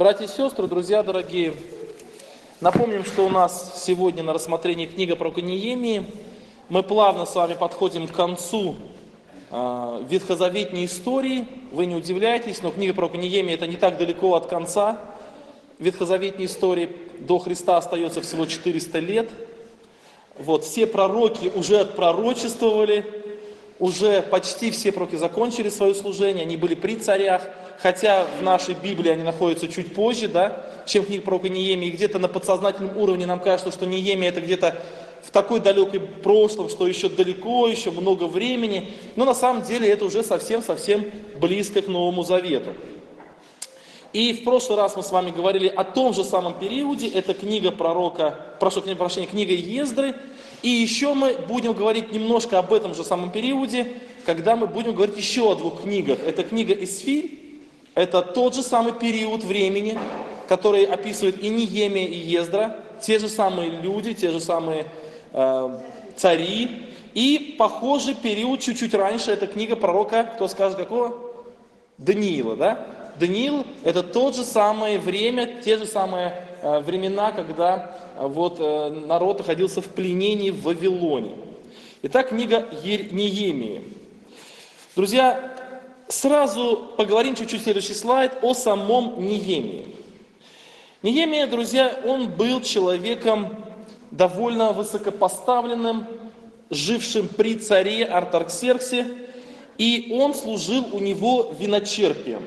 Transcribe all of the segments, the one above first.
Братья и сестры, друзья дорогие, напомним, что у нас сегодня на рассмотрении книга пророка Неемии. Мы плавно с вами подходим к концу ветхозаветной истории. Вы не удивляйтесь, но книга пророка Неемии это не так далеко от конца ветхозаветной истории. До Христа остается всего 400 лет. Вот, все пророки уже отпророчествовали, уже почти все пророки закончили свое служение, они были при царях, хотя в нашей Библии они находятся чуть позже, да, чем книга пророка Неемии. И где-то на подсознательном уровне нам кажется, что Неемия это где-то в такой далекой прошлом, что еще далеко, еще много времени. Но на самом деле это уже совсем-совсем близко к Новому Завету. И в прошлый раз мы с вами говорили о том же самом периоде. Это книга книга Ездры. И еще мы будем говорить немножко об этом же самом периоде, когда мы будем говорить еще о двух книгах. Это книга Исфирь. Это тот же самый период времени, который описывает и Неемия, и Ездра. Те же самые люди, те же самые цари. И похожий период чуть-чуть раньше, это книга пророка, кто скажет какого? Даниила, да? Даниил – это тот же самое время, те же самые времена, когда народ находился в пленении в Вавилоне. Итак, книга Неемии. Друзья, сразу поговорим чуть-чуть следующий слайд о самом Неемии. Неемия, друзья, он был человеком довольно высокопоставленным, жившим при царе Артаксерксе, и он служил у него виночерпием.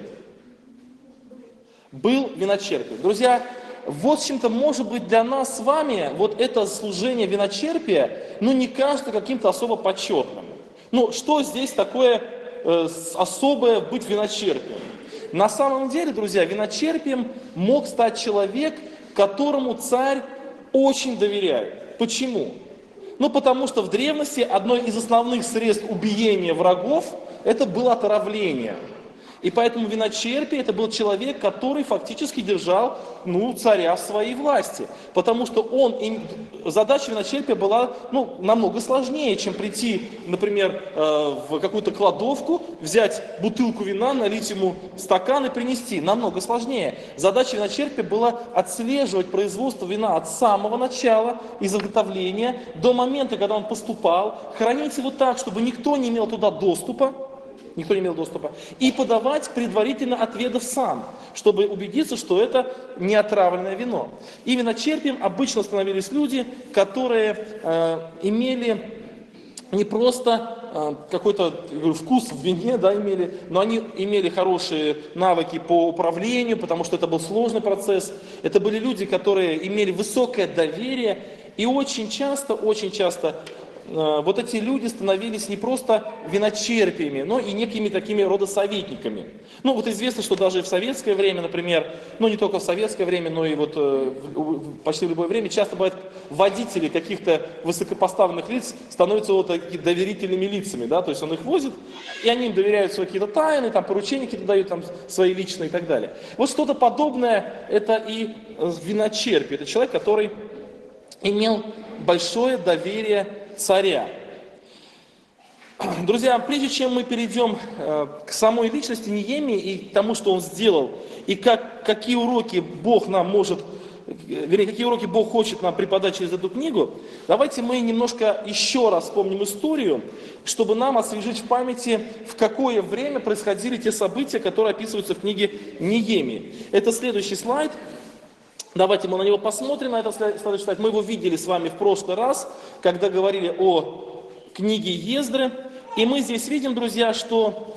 Был виночерпием. Друзья, вот с чем-то может быть для нас с вами вот это служение виночерпия, не кажется каким-то особо почетным. Что здесь такое особое быть виночерпием? На самом деле, друзья, виночерпием мог стать человек, которому царь очень доверяет. Почему? Потому что в древности одно из основных средств убиения врагов это было отравление. И поэтому виночерпий это был человек, который фактически держал царя в своей власти. Потому что задача виночерпия была намного сложнее, чем прийти, например, в какую-то кладовку, взять бутылку вина, налить ему стакан и принести. Намного сложнее. Задача виночерпия была отслеживать производство вина от самого начала изготовления до момента, когда он поступал, хранить его так, чтобы никто не имел туда доступа, и подавать предварительно отведав сам, чтобы убедиться, что это не отравленное вино. И виночерпием обычно становились люди, которые имели не просто какой-то вкус в вине, имели, но они имели хорошие навыки по управлению, потому что это был сложный процесс. Это были люди, которые имели высокое доверие, и очень часто вот эти люди становились не просто виночерпиями, но и некими такими родосоветниками. Известно, что даже в советское время, например, не только в советское время, но и почти в любое время, часто бывает водители каких-то высокопоставленных лиц становятся доверительными лицами, то есть он их возит, и они им доверяют свои какие-то тайны, поручения какие-то дают, свои личные и так далее. Вот что-то подобное это и виночерпие. Это человек, который имел большое доверие царя. Друзья, прежде чем мы перейдем к самой личности Неемии и тому, что он сделал, и какие уроки Бог хочет нам преподать через эту книгу, давайте мы немножко еще раз вспомним историю, чтобы нам освежить в памяти, в какое время происходили те события, которые описываются в книге Неемии. Это следующий слайд. Давайте мы на него посмотрим, на этот следующий слайд. Мы его видели с вами в прошлый раз, когда говорили о книге Ездры. И мы здесь видим, друзья, что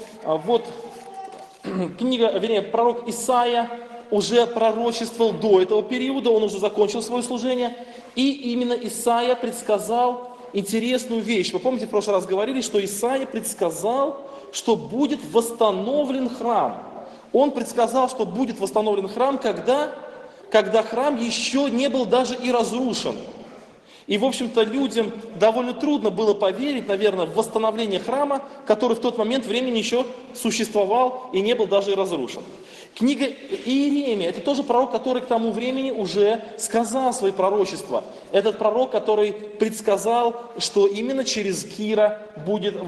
пророк Исаия уже пророчествовал до этого периода, он уже закончил свое служение. И именно Исаия предсказал интересную вещь. Вы помните, в прошлый раз говорили, что Исаия предсказал, что будет восстановлен храм. Он предсказал, что будет восстановлен храм, когда храм еще не был даже и разрушен. И, в общем-то, людям довольно трудно было поверить, наверное, в восстановление храма, который в тот момент времени еще существовал и не был даже и разрушен. Книга Иеремия – это тоже пророк, который к тому времени уже сказал свои пророчества. Этот пророк, который предсказал, что именно через Кира будет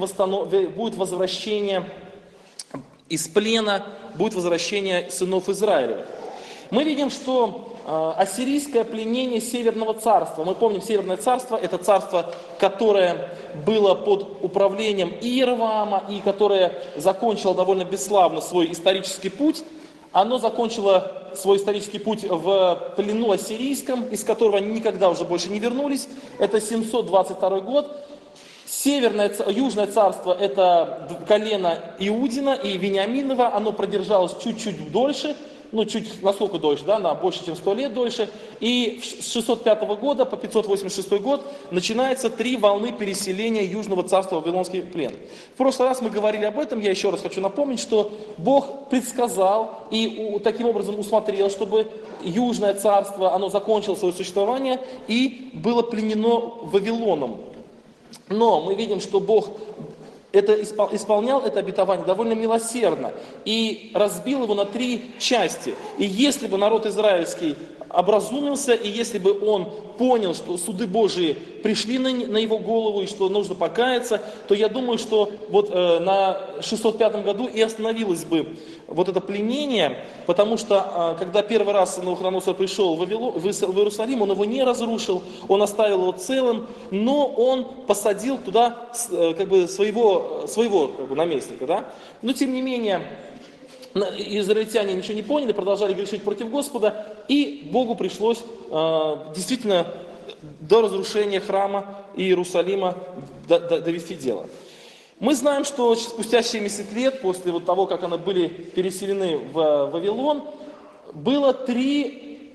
возвращение из плена, будет возвращение сынов Израиля. Мы видим, что ассирийское пленение Северного царства, мы помним, Северное царство – это царство, которое было под управлением Иеровоама и которое закончило довольно бесславно свой исторический путь. Оно закончило свой исторический путь в плену ассирийском, из которого они никогда уже больше не вернулись. Это 722 год. Южное царство – это колено Иудина и Вениаминова. Оно продержалось чуть-чуть дольше, насколько дольше, да, на больше, чем 100 лет дольше. И с 605 года по 586 год начинается 3 волны переселения Южного царства в Вавилонский плен. В прошлый раз мы говорили об этом, я еще раз хочу напомнить, что Бог предсказал и таким образом усмотрел, чтобы Южное царство, оно закончило свое существование и было пленено Вавилоном. Но мы видим, что Бог исполнял это обетование довольно милосердно и разбил его на 3 части. И если бы народ израильский образумился, и если бы он понял, что суды Божии пришли на его голову и что нужно покаяться, то я думаю, что вот на 605 году и остановилось бы вот это пленение, потому что когда первый раз Навуходоносор пришел в Иерусалим, он его не разрушил, он оставил его целым, но он посадил туда как бы своего как бы наместника. Да? Но тем не менее, израильтяне ничего не поняли, продолжали грешить против Господа, и Богу пришлось действительно до разрушения храма и Иерусалима довести дело. Мы знаем, что спустя 70 лет, после вот того, как они были переселены в Вавилон, было три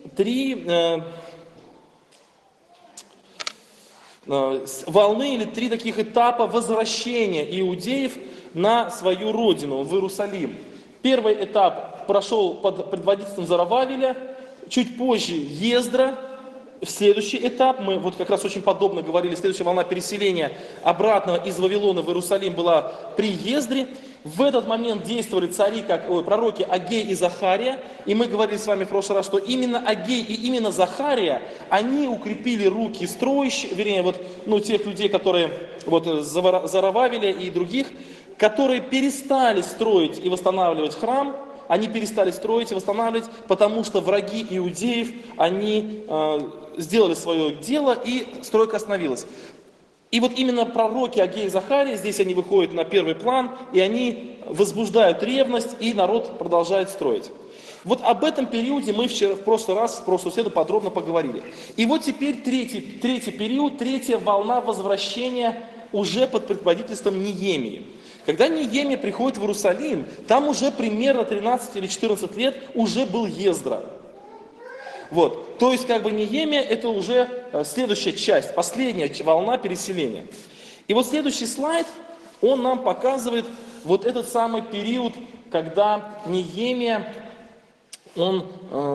волны или 3 таких этапа возвращения иудеев на свою родину, в Иерусалим. Первый этап прошел под предводительством Зоровавеля, чуть позже Ездра. Следующий этап, мы вот как раз очень подобно говорили, следующая волна переселения обратно из Вавилона в Иерусалим была при Ездре. В этот момент действовали пророки Агей и Захария. И мы говорили с вами в прошлый раз, что именно Агей и именно Захария, они укрепили руки строящих, вернее, тех людей, которые, Зоровавеля и других, которые перестали строить и восстанавливать храм. Они перестали строить и восстанавливать, потому что враги иудеев, они сделали свое дело, и стройка остановилась. И вот именно пророки Агей и Захария, здесь они выходят на первый план, и они возбуждают ревность, и народ продолжает строить. Вот об этом периоде мы в прошлую среду подробно поговорили. И вот теперь третий период, 3-я волна возвращения уже под предводительством Неемии. Когда Неемия приходит в Иерусалим, там уже примерно 13 или 14 лет уже был Ездра. То есть Неемия это уже следующая часть, последняя волна переселения. И вот следующий слайд, он нам показывает вот этот самый период, когда Неемия, он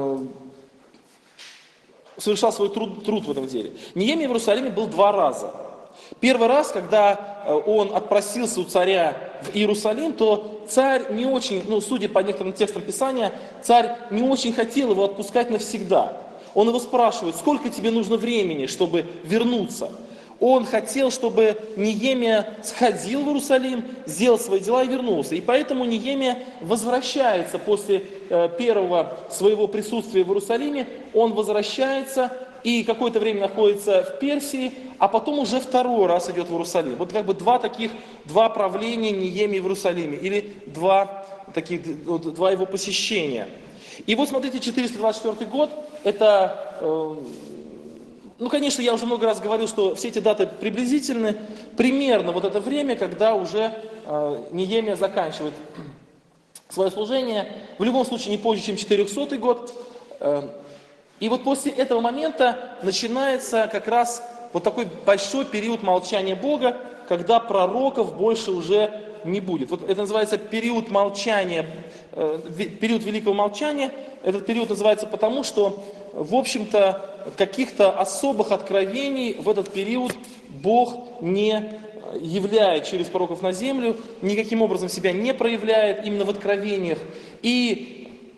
совершал свой труд в этом деле. Неемия в Иерусалиме был 2 раза. Первый раз, когда он отпросился у царя в Иерусалим, то царь не очень, судя по некоторым текстам Писания, царь не очень хотел его отпускать навсегда. Он его спрашивает, сколько тебе нужно времени, чтобы вернуться. Он хотел, чтобы Неемия сходил в Иерусалим, сделал свои дела и вернулся. И поэтому Неемия возвращается после первого своего присутствия в Иерусалиме, он возвращается и какое-то время находится в Персии, а потом уже 2-й раз идет в Иерусалим. Вот 2 правления Неемии в Иерусалиме, или 2 его посещения. И вот смотрите, 424 год, это, конечно, я уже много раз говорил, что все эти даты приблизительны, примерно вот это время, когда уже Неемия заканчивает свое служение, в любом случае не позже, чем 400 год. И вот после этого момента начинается как раз вот такой большой период молчания Бога, когда пророков больше уже не будет. Вот это называется период молчания, период великого молчания. Этот период называется потому, что, в общем-то, каких-то особых откровений в этот период Бог не являет через пророков на землю, никаким образом себя не проявляет именно в откровениях. И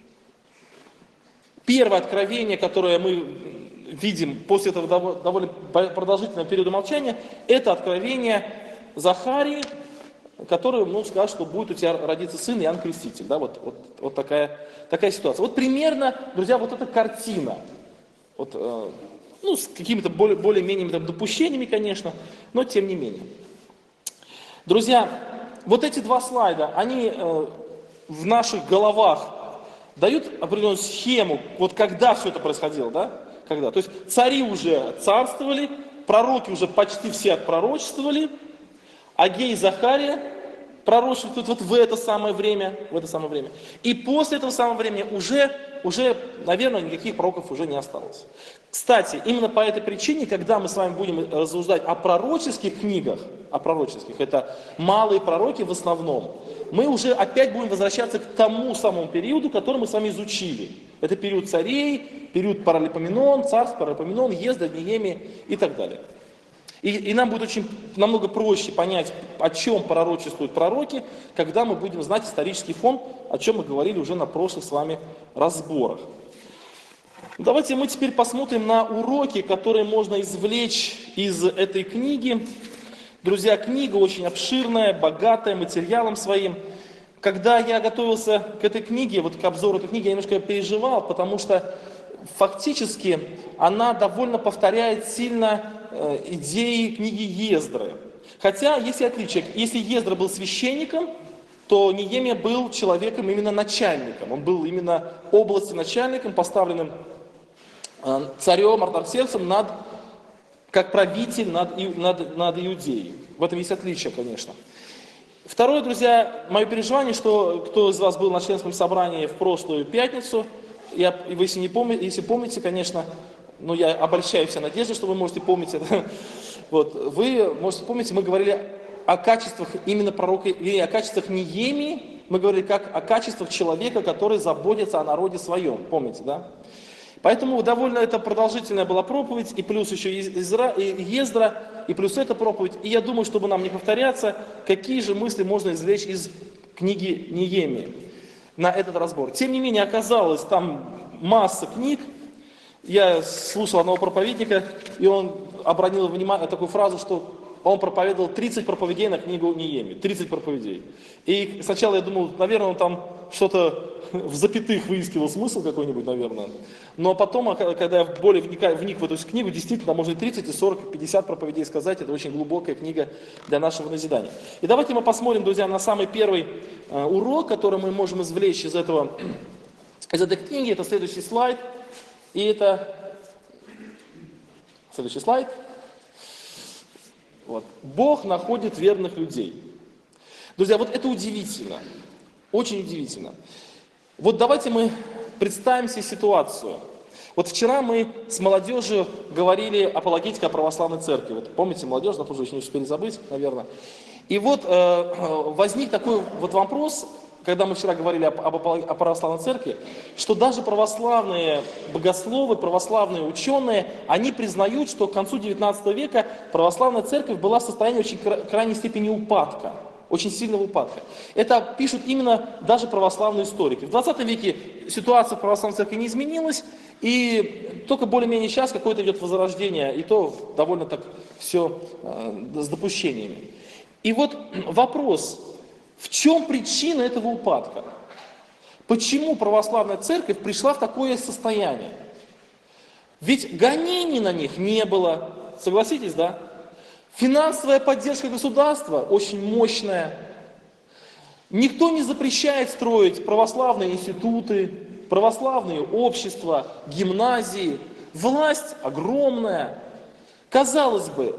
первое откровение, которое мы видим после этого довольно продолжительного периода молчания, это откровение Захарии, который, ну, скажет, что будет у тебя родиться сын Иоанн Креститель. Да, вот такая ситуация. Вот примерно, друзья, вот эта картина. Вот, ну, с какими-то более-менее допущениями, конечно, но тем не менее. Друзья, вот эти два слайда, они в наших головах дают определенную схему, вот когда все это происходило, да? Когда? То есть цари уже царствовали, пророки уже почти все отпророчествовали, Агей и Захария пророчествуют вот в это самое время, И после этого самого времени уже, наверное, никаких пророков уже не осталось. Кстати, именно по этой причине, когда мы с вами будем рассуждать о пророческих книгах, это малые пророки в основном, мы уже опять будем возвращаться к тому самому периоду, который мы с вами изучили. Это период царей, период Паралипоменон, царств Паралипоменон, Ездра, Неемия и так далее. И нам будет намного проще понять, о чем пророчествуют пророки, когда мы будем знать исторический фон, о чем мы говорили уже на прошлых с вами разборах. Давайте мы теперь посмотрим на уроки, которые можно извлечь из этой книги. Друзья, книга очень обширная, богатая материалом своим. Когда я готовился к этой книге, вот к обзору этой книги, я немножко переживал, потому что фактически она довольно повторяет сильно идеи книги Ездры. Хотя есть и отличие. Если Ездра был священником, то Неемия был человеком именно начальником. Он был именно области начальником, поставленным царем Артаксерксом как правитель над Иудеей. В этом есть отличие, конечно. Второе, друзья, мое переживание, что кто из вас был на членском собрании в прошлую пятницу, если помните, конечно, но я обольщаю все надежды, что вы можете помнить это. Вот, вы можете помнить, мы говорили о качествах именно пророка, или о качествах Неемии, мы говорили как о качествах человека, который заботится о народе своем, помните, да? Поэтому довольно это продолжительная была проповедь, и плюс еще Ездра, и плюс эта проповедь. И я думаю, чтобы нам не повторяться, какие же мысли можно извлечь из книги Неемии на этот разбор. Тем не менее, оказалось, там масса книг. Я слушал одного проповедника, и он обронил внимание такую фразу, что он проповедовал 30 проповедей на книгу Неемии. 30 проповедей. И сначала я думал, наверное, он там что-то в запятых выискивал смысл какой-нибудь, наверное. Но потом, когда я более вник в эту книгу, действительно, можно и 30, и 40, и 50 проповедей сказать. Это очень глубокая книга для нашего назидания. И давайте мы посмотрим, друзья, на самый первый урок, который мы можем извлечь из этой книги. Это следующий слайд. И это следующий слайд. Вот. Бог находит верных людей. Друзья, вот это удивительно. Очень удивительно. Вот давайте мы представим себе ситуацию. Вот вчера мы с молодежью говорили апологетика православной церкви. Вот помните, молодежь, да, тоже еще не успели забыть, наверное. И вот возник такой вот вопрос, когда мы вчера говорили о православной церкви, что даже православные богословы, православные ученые, они признают, что к концу XIX века православная церковь была в состоянии очень крайней степени упадка, очень сильного упадка. Это пишут именно даже православные историки. В 20 веке ситуация в православной церкви не изменилась, и только более-менее сейчас какое-то идет возрождение, и то довольно так все с допущениями. И вот вопрос: в чем причина этого упадка? Почему православная церковь пришла в такое состояние? Ведь гонений на них не было, согласитесь, да? Финансовая поддержка государства очень мощная. Никто не запрещает строить православные институты, православные общества, гимназии. Власть огромная. Казалось бы,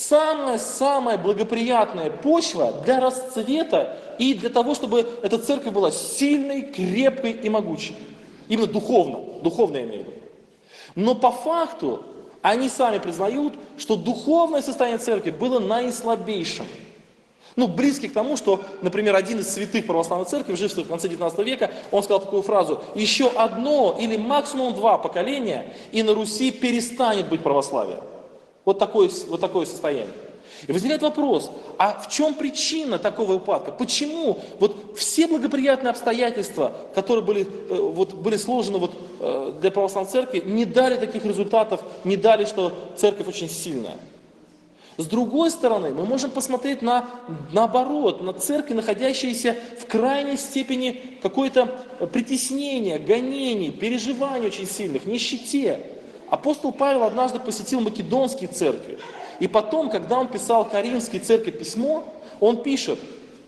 самая благоприятная почва для расцвета и для того, чтобы эта церковь была сильной, крепкой и могучей. Именно духовно я имею в виду. Но по факту они сами признают, что духовное состояние церкви было наислабейшим. Близкий к тому, что, например, один из святых православной церкви, живших в конце XIX века, он сказал такую фразу: еще одно или максимум 2 поколения, и на Руси перестанет быть православие. Вот такое состояние. И возникает вопрос: а в чем причина такого упадка? Почему вот все благоприятные обстоятельства, которые были сложены для православной церкви, не дали таких результатов, не дали, что церковь очень сильная? С другой стороны, мы можем посмотреть наоборот, на церкви, находящиеся в крайней степени какое-то притеснения, гонений, переживаний очень сильных, нищете. Апостол Павел однажды посетил македонские церкви. И потом, когда он писал Коринфской церкви письмо, он пишет: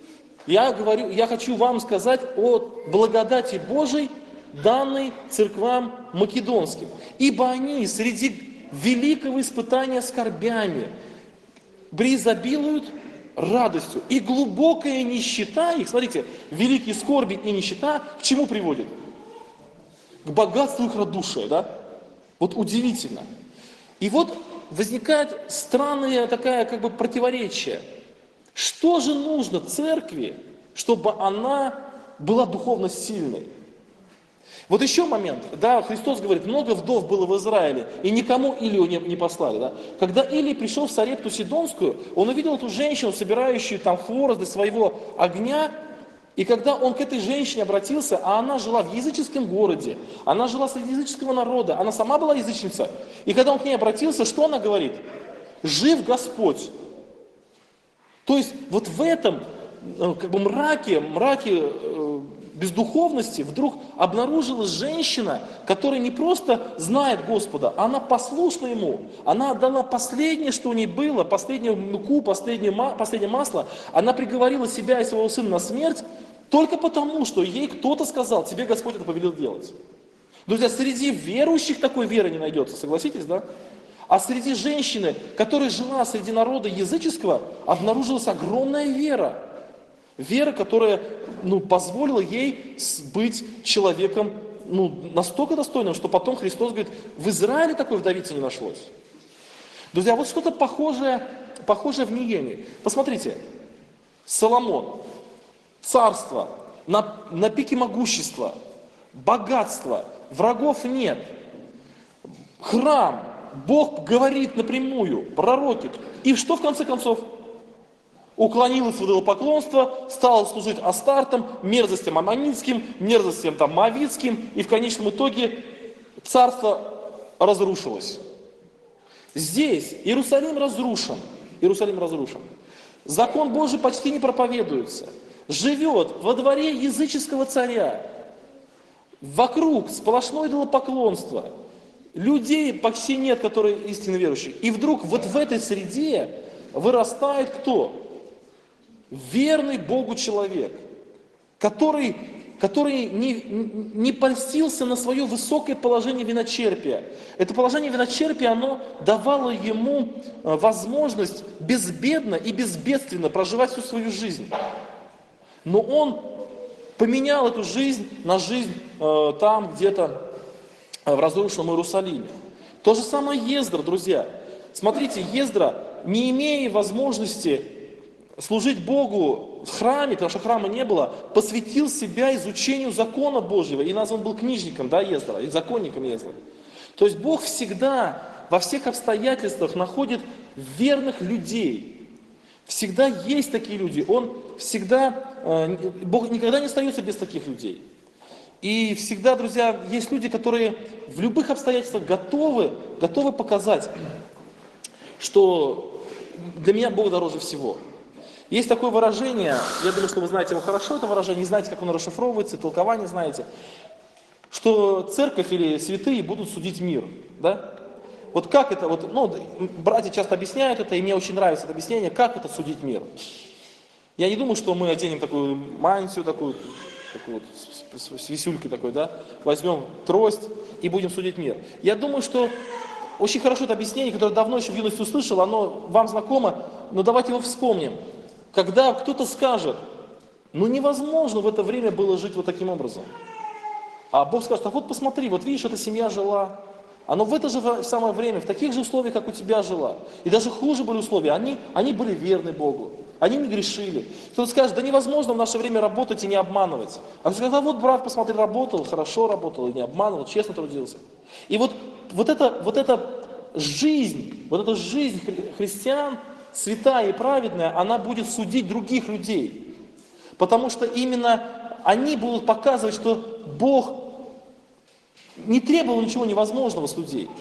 я хочу вам сказать о благодати Божией, данной церквам македонским. Ибо они среди великого испытания скорбями преизобилуют радостью. И глубокая нищета их, смотрите, великие скорби и нищета к чему приводит? К богатству их радушия, да? Вот удивительно. И вот возникает странное такое как бы противоречие. Что же нужно церкви, чтобы она была духовно сильной? Вот еще момент, да, Христос говорит, много вдов было в Израиле, и никому Илию не послали, да. Когда Илий пришел в Сарепту Сидонскую, он увидел эту женщину, собирающую там хворост для своего огня, и когда он к этой женщине обратился, а она жила в языческом городе, она жила среди языческого народа, она сама была язычница, и когда он к ней обратился, что она говорит? Жив Господь. То есть вот в этом как бы мраке бездуховности вдруг обнаружилась женщина, которая не просто знает Господа, она послушна Ему. Она отдала последнее, что у ней было, последнюю муку, последнее масло. Она приговорила себя и своего сына на смерть только потому, что ей кто-то сказал, тебе Господь это повелел делать. Друзья, среди верующих такой веры не найдется, согласитесь, да? А среди женщины, которая жила среди народа языческого, обнаружилась огромная вера. Вера, которая позволила ей быть человеком настолько достойным, что потом Христос говорит, в Израиле такой вдовицы не нашлось. Друзья, вот что-то похожее в Неемии. Посмотрите, Соломон, царство, на пике могущества, богатства, врагов нет, храм, Бог говорит напрямую, пророкит. И что в конце концов? Уклонилась от идолопоклонства, стала служить Астартам, мерзостям аммонитским, мерзостям моавитским, и в конечном итоге царство разрушилось. Здесь Иерусалим разрушен. Закон Божий почти не проповедуется. Живет во дворе языческого царя. Вокруг сплошное идолопоклонство. Людей почти нет, которые истинно верующие. И вдруг вот в этой среде вырастает кто? Верный Богу человек, который не польстился на свое высокое положение виночерпия. Это положение виночерпия, оно давало ему возможность безбедно и безбедственно проживать всю свою жизнь. Но он поменял эту жизнь на жизнь там где-то в разрушенном Иерусалиме. То же самое Ездра, друзья. Смотрите, Ездра, не имея возможности служить Богу в храме, потому что храма не было, посвятил себя изучению закона Божьего и назван был книжником, да, Ездра, и законником Ездра. То есть Бог всегда, во всех обстоятельствах находит верных людей. Всегда есть такие люди. Бог никогда не остается без таких людей. И всегда, друзья, есть люди, которые в любых обстоятельствах готовы показать, что для меня Бог дороже всего. Есть такое выражение, я думаю, что вы знаете его хорошо, это выражение, не знаете, как оно расшифровывается, толкование знаете, что церковь или святые будут судить мир. Да? Вот как это, братья часто объясняют это, и мне очень нравится это объяснение, как это судить мир. Я не думаю, что мы оденем такую мантию, такую вот, с висюлькой такой, да, возьмем трость и будем судить мир. Я думаю, что очень хорошо это объяснение, которое давно еще в юности услышал, оно вам знакомо, но давайте его вспомним. Когда кто-то скажет, невозможно в это время было жить вот таким образом. А Бог скажет, а вот посмотри, вот видишь, эта семья жила, она в это же самое время, в таких же условиях, как у тебя жила. И даже хуже были условия, они были верны Богу, они не грешили. Кто-то скажет, да невозможно в наше время работать и не обманывать. А кто скажет, вот брат, посмотри, работал, хорошо работал, и не обманывал, честно трудился. И вот эта жизнь христиан, святая и праведная, она будет судить других людей. Потому что именно они будут показывать, что Бог не требовал ничего невозможного с людей.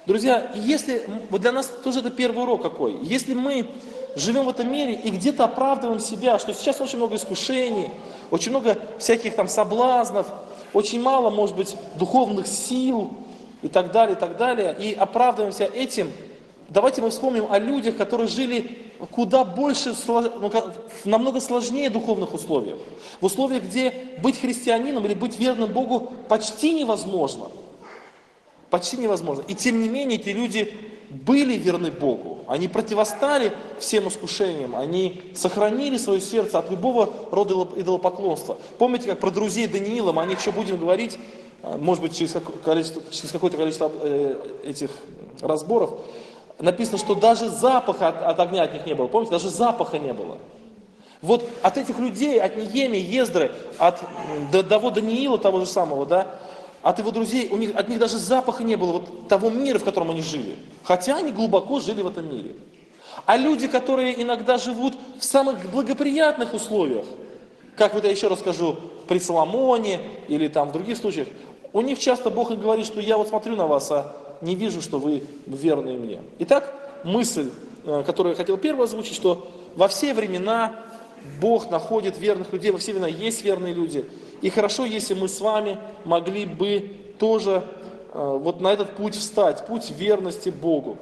Друзья, если, вот для нас тоже это первый урок какой. Если мы живем в этом мире и где-то оправдываем себя, что сейчас очень много искушений, очень много всяких там соблазнов, очень мало, может быть, духовных сил и так далее, и оправдываемся этим, давайте мы вспомним о людях, которые жили куда больше, намного сложнее духовных условиях. В условиях, где быть христианином или быть верным Богу почти невозможно. Почти невозможно. И тем не менее, эти люди были верны Богу. Они противостали всем искушениям. Они сохранили свое сердце от любого рода идолопоклонства. Помните, как про друзей Даниила, мы о них еще будем говорить, может быть, через какое-то количество этих разборов. Написано, что даже запаха от огня от них не было. Помните, даже запаха не было. Вот от этих людей, от Неемии, Ездры, от того Даниила, того же самого, да, от его друзей, от них даже запаха не было вот того мира, в котором они жили. Хотя они глубоко жили в этом мире. А люди, которые иногда живут в самых благоприятных условиях, как вот я еще расскажу при Соломоне или там в других случаях, у них часто Бог и говорит, что я вот смотрю на вас, а не вижу, что вы верные мне. Итак, мысль, которую я хотел первую озвучить, что во все времена Бог находит верных людей, во все времена есть верные люди. И хорошо, если мы с вами могли бы тоже вот на этот путь встать, путь верности Богу.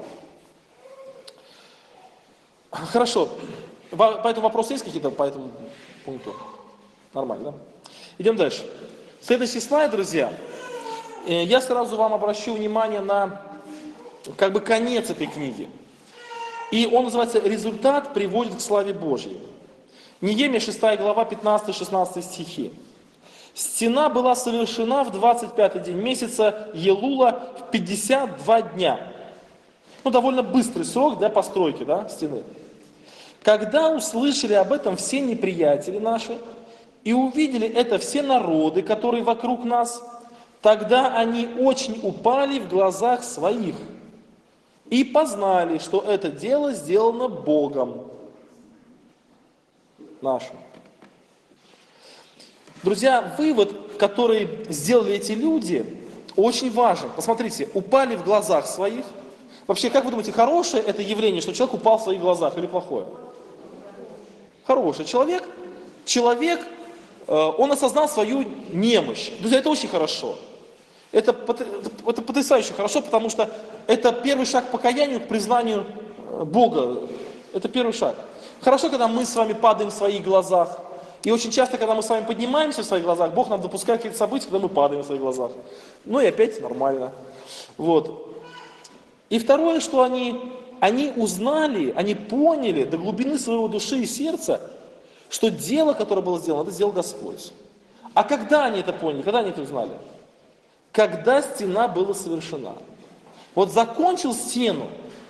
Хорошо. По этому вопросу есть какие-то по этому пункту? Нормально, да? Идем дальше. Следующий слайд, друзья. Я сразу вам обращу внимание на как бы конец этой книги. И он называется «Результат приводит к славе Божьей». Неемия 6 глава, 15-16 стихи. «Стена была совершена в 25-й день месяца Елула в 52 дня». Ну, довольно быстрый срок для постройки, да, стены. «Когда услышали об этом все неприятели наши, и увидели это все народы, которые вокруг нас, тогда они очень упали в глазах своих и познали, что это дело сделано Богом нашим». Друзья, вывод, который сделали эти люди, очень важен. Посмотрите, упали в глазах своих. Вообще, как вы думаете, хорошее это явление, что человек упал в своих глазах, или плохое? Хороший человек, он осознал свою немощь. Друзья, это очень хорошо. Это потрясающе хорошо, потому что это первый шаг к покаянию, к признанию Бога. Это первый шаг. Хорошо, когда мы с вами падаем в своих глазах. И очень часто, когда мы с вами поднимаемся в своих глазах, Бог нам допускает какие-то события, когда мы падаем в своих глазах. Ну и опять нормально. Вот. И второе, что они узнали, они поняли до глубины своего души и сердца, что дело, которое было сделано, это сделал Господь. А когда они это поняли, когда они это узнали? Когда стена была совершена. Вот закончил стену,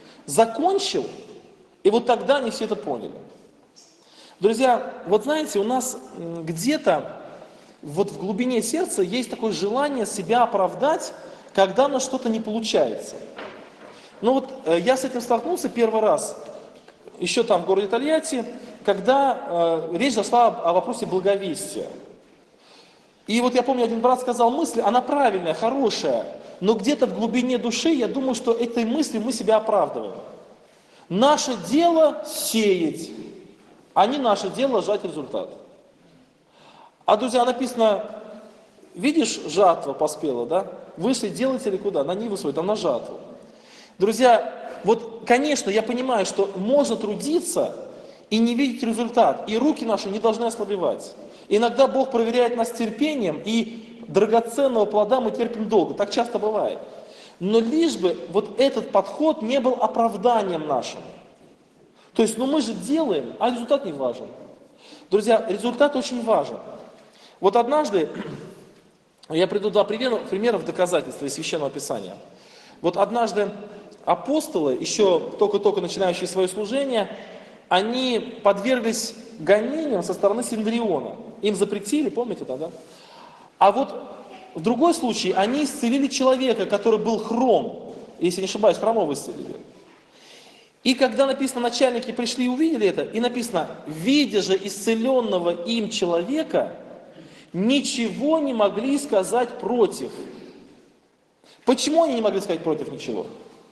и вот тогда они все это поняли. Друзья, вот знаете, у нас где-то вот в глубине сердца есть такое желание себя оправдать, когда у нас что-то не получается. Ну вот я с этим столкнулся первый раз, еще там в городе Тольятти, когда речь зашла о вопросе благовестия. И вот я помню, один брат сказал мысль, она правильная, хорошая, но где-то в глубине души я думаю, что этой мыслью мы себя оправдываем. Наше дело сеять, а не наше дело жать результат. А, друзья, написано, видишь, жатва поспела, да? Вышли, делайте ли куда? На ниву свою, там на жатву. Друзья, вот, конечно, я понимаю, что можно трудиться и не видеть результат, и руки наши не должны ослабевать. Иногда Бог проверяет нас терпением, и драгоценного плода мы терпим долго. Так часто бывает. Но лишь бы вот этот подход не был оправданием нашим. То есть, мы же делаем, а результат не важен. Друзья, результат очень важен. Вот однажды, я приду два примеров доказательства из Священного Писания. Вот однажды апостолы, еще только-только начинающие свое служение, они подверглись гонениям со стороны Синдриона. Им запретили, помните тогда? А вот в другой случай они исцелили человека, который был хром, если не ошибаюсь, хромого исцелили. И когда написано, начальники пришли и увидели это, и написано, видя же исцеленного им человека, ничего не могли сказать против. Почему они не могли сказать против ничего?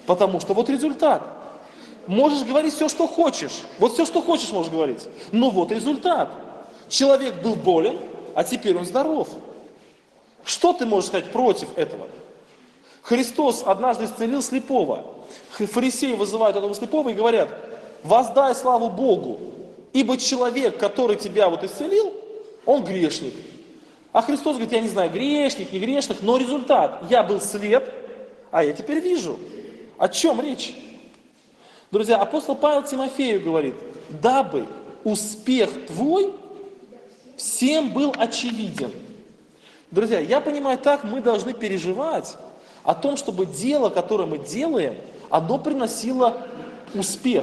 Потому что вот результат. Можешь говорить все, что хочешь. Вот все, что хочешь, можешь говорить. Но вот результат. Человек был болен, а теперь он здоров. Что ты можешь сказать против этого? Христос однажды исцелил слепого. Фарисеи вызывают этого слепого и говорят: воздай славу Богу, ибо человек, который тебя вот исцелил, он грешник. А Христос говорит: я не знаю, грешник, не грешник, но результат. Я был слеп, а я теперь вижу. О чем речь? Друзья, апостол Павел Тимофею говорит: дабы успех твой всем был очевиден. Друзья, я понимаю, так мы должны переживать о том, чтобы дело, которое мы делаем, оно приносило успех.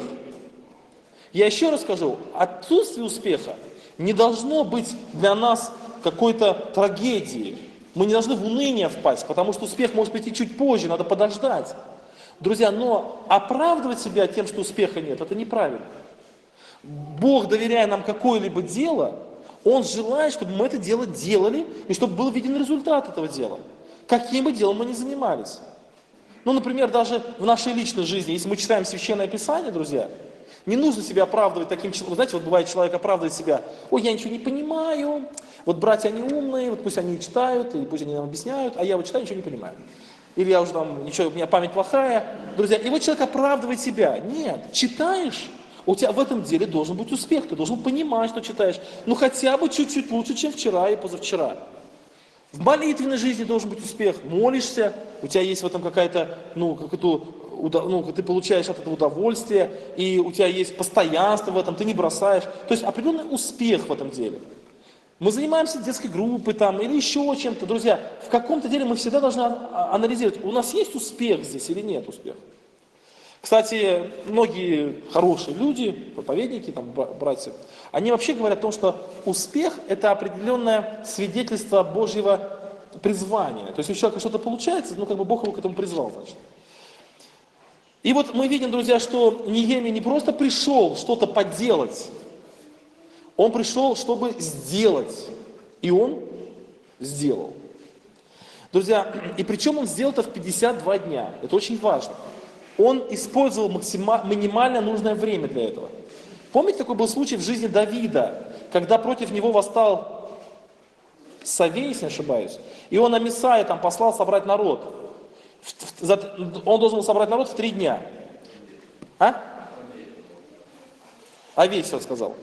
Я еще раз скажу, отсутствие успеха не должно быть для нас какой-то трагедией. Мы не должны в уныние впасть, потому что успех может прийти чуть позже, надо подождать. Друзья, но оправдывать себя тем, что успеха нет, это неправильно. Бог, доверяя нам какое-либо дело, Он желает, чтобы мы это дело делали, и чтобы был виден результат этого дела. Каким бы делом мы ни занимались. Ну, например, даже в нашей личной жизни, если мы читаем Священное Писание, друзья, не нужно себя оправдывать таким человеком. Вы знаете, вот бывает, человек оправдывает себя: ой, я ничего не понимаю, вот братья, они умные, вот пусть они читают, и пусть они нам объясняют, а я вот читаю, ничего не понимаю. Или я уже там, ничего, у меня память плохая. Друзья, и вот человек оправдывает себя. Нет, читаешь, у тебя в этом деле должен быть успех, ты должен понимать, что читаешь. Ну хотя бы чуть-чуть лучше, чем вчера и позавчера. В молитвенной жизни должен быть успех. Молишься, у тебя есть в этом какая-то, ты получаешь от этого удовольствие, и у тебя есть постоянство в этом, ты не бросаешь. То есть определенный успех в этом деле. Мы занимаемся детской группой там, или еще чем-то. Друзья, в каком-то деле мы всегда должны анализировать, у нас есть успех здесь или нет успеха. Кстати, многие хорошие люди, проповедники, там, братья, они вообще говорят о том, что успех – это определенное свидетельство Божьего призвания. То есть у человека что-то получается, Бог его к этому призвал, значит. И вот мы видим, друзья, что Неемия не просто пришел что-то поделать, он пришел, чтобы сделать. И он сделал. Друзья, и причем он сделал это в 52 дня. Это очень важно. Он использовал минимально нужное время для этого. Помните, такой был случай в жизни Давида, когда против него восстал Савей, если не ошибаюсь, и он Амисая там послал собрать народ. Он должен был собрать народ в 3 дня. О весе он сказал.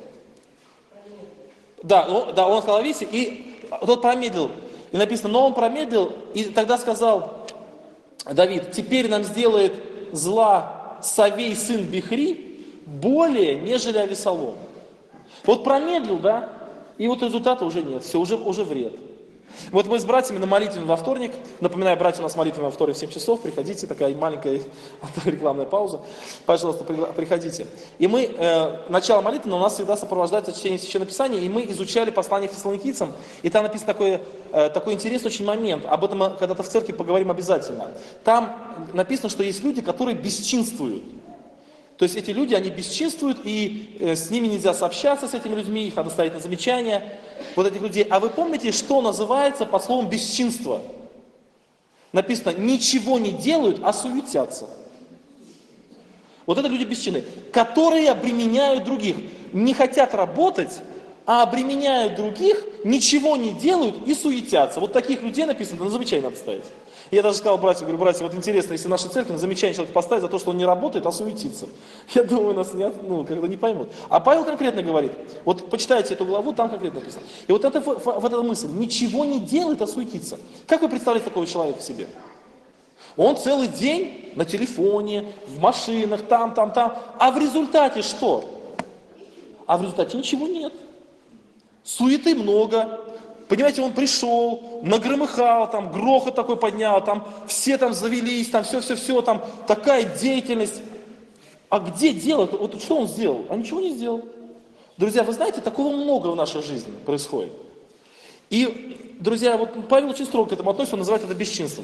Да, он сказал о весе, и тот промедлил. И написано: но он промедлил, и тогда сказал Давид: теперь нам сделает зла Савей, сын Бихри, более, нежели Авесолом. Вот промедлил, да, и вот результата уже нет, все, уже вред. Вот мы с братьями на молитве во вторник, напоминаю, братья, у нас молитва во вторник в 7 часов, приходите, такая маленькая рекламная пауза, пожалуйста, приходите. И мы, начало молитвы, но у нас всегда сопровождается чтение Священного Писания, и мы изучали послание к фессалоникийцам, и там написан такой интересный очень момент, об этом мы когда-то в церкви поговорим обязательно. Там написано, что есть люди, которые бесчинствуют. То есть эти люди, они бесчинствуют, и с ними нельзя сообщаться, с этими людьми, их надо ставить на замечание, вот этих людей. А вы помните, что называется под словом бесчинство? Написано: ничего не делают, а суетятся. Вот это люди бесчинные, которые обременяют других, не хотят работать, а обременяют других, ничего не делают и суетятся. Вот таких людей написано, на замечание надо ставить. Я даже сказал братьям, говорю: братья, вот интересно, если в нашей церкви на замечание человек поставить за то, что он не работает, а суетится. Я думаю, нас когда не поймут. А Павел конкретно говорит, вот почитайте эту главу, там конкретно написано. И вот это в эта мысль: ничего не делает, а суетится. Как вы представляете такого человека себе? Он целый день на телефоне, в машинах, там. А в результате что? А в результате ничего нет. Суеты много. Понимаете, он пришел, нагромыхал, там грохот такой поднял, там все там завелись, там все, там такая деятельность. А где дело? Вот что он сделал? А ничего не сделал. Друзья, вы знаете, такого много в нашей жизни происходит. И, друзья, вот Павел очень строго к этому относится, он называет это бесчинством.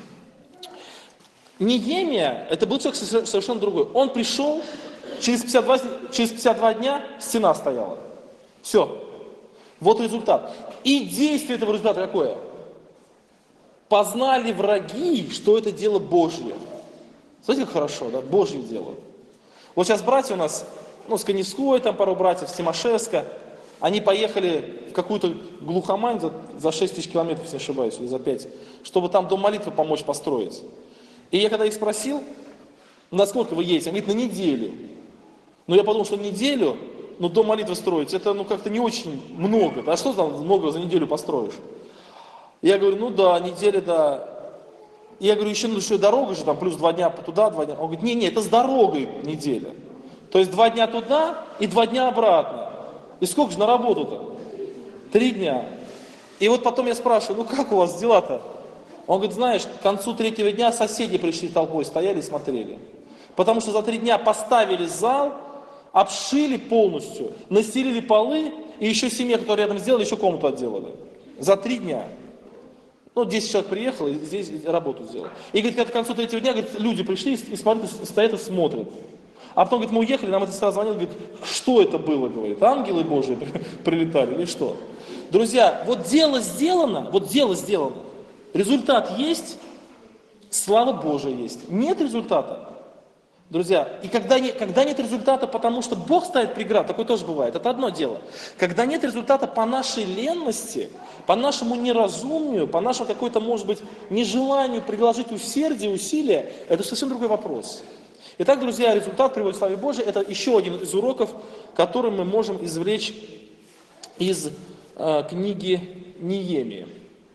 Неемия, это был человек совершенно другой. Он пришел, через 52 дня стена стояла. Все. Вот результат. И действие этого результата какое? Познали враги, что это дело Божье. Смотрите, как хорошо, да, Божье дело. Вот сейчас братья у нас, ну, с Каневской, там пару братьев, с Тимошевска, они поехали в какую-то глухомань за 6 тысяч километров, если не ошибаюсь, или за 5, чтобы там дом молитвы помочь построить. И я когда их спросил, насколько вы едете, они говорят, на неделю. Но я подумал, что неделю, ну, дом молитвы строить, это, ну, как-то не очень много. А что там много за неделю построишь? Я говорю, ну да, неделя, да. И я говорю, еще, ну, что дорога же, там, плюс 2 дня туда, 2 дня. Он говорит, не, это с дорогой неделя. То есть 2 дня туда и 2 дня обратно. И сколько же на работу-то? 3 дня. И вот потом я спрашиваю, ну как у вас дела-то? Он говорит, знаешь, к концу 3-го дня соседи пришли толпой, стояли и смотрели. Потому что за 3 дня поставили зал, обшили полностью, настелили полы, и еще семья, которая рядом сделала, еще комнату отделали. За 3 дня. Ну, 10 человек приехало и здесь работу сделали. И говорит, когда к концу 3-го дня, говорит, люди пришли и смотрят, стоят и смотрят. А потом, говорит, мы уехали, нам это сразу звонил, говорит, что это было, говорит, ангелы Божьи прилетали или что? Друзья, вот дело сделано, результат есть, слава Божия есть. Нет результата. Друзья, и когда нет результата, потому что Бог ставит преграду, такое тоже бывает, это одно дело. Когда нет результата по нашей ленности, по нашему неразумию, по нашему какой-то, может быть, нежеланию приложить усилия, это совсем другой вопрос. Итак, друзья, результат приводит к славе Божией. Это еще один из уроков, который мы можем извлечь из книги Неемии.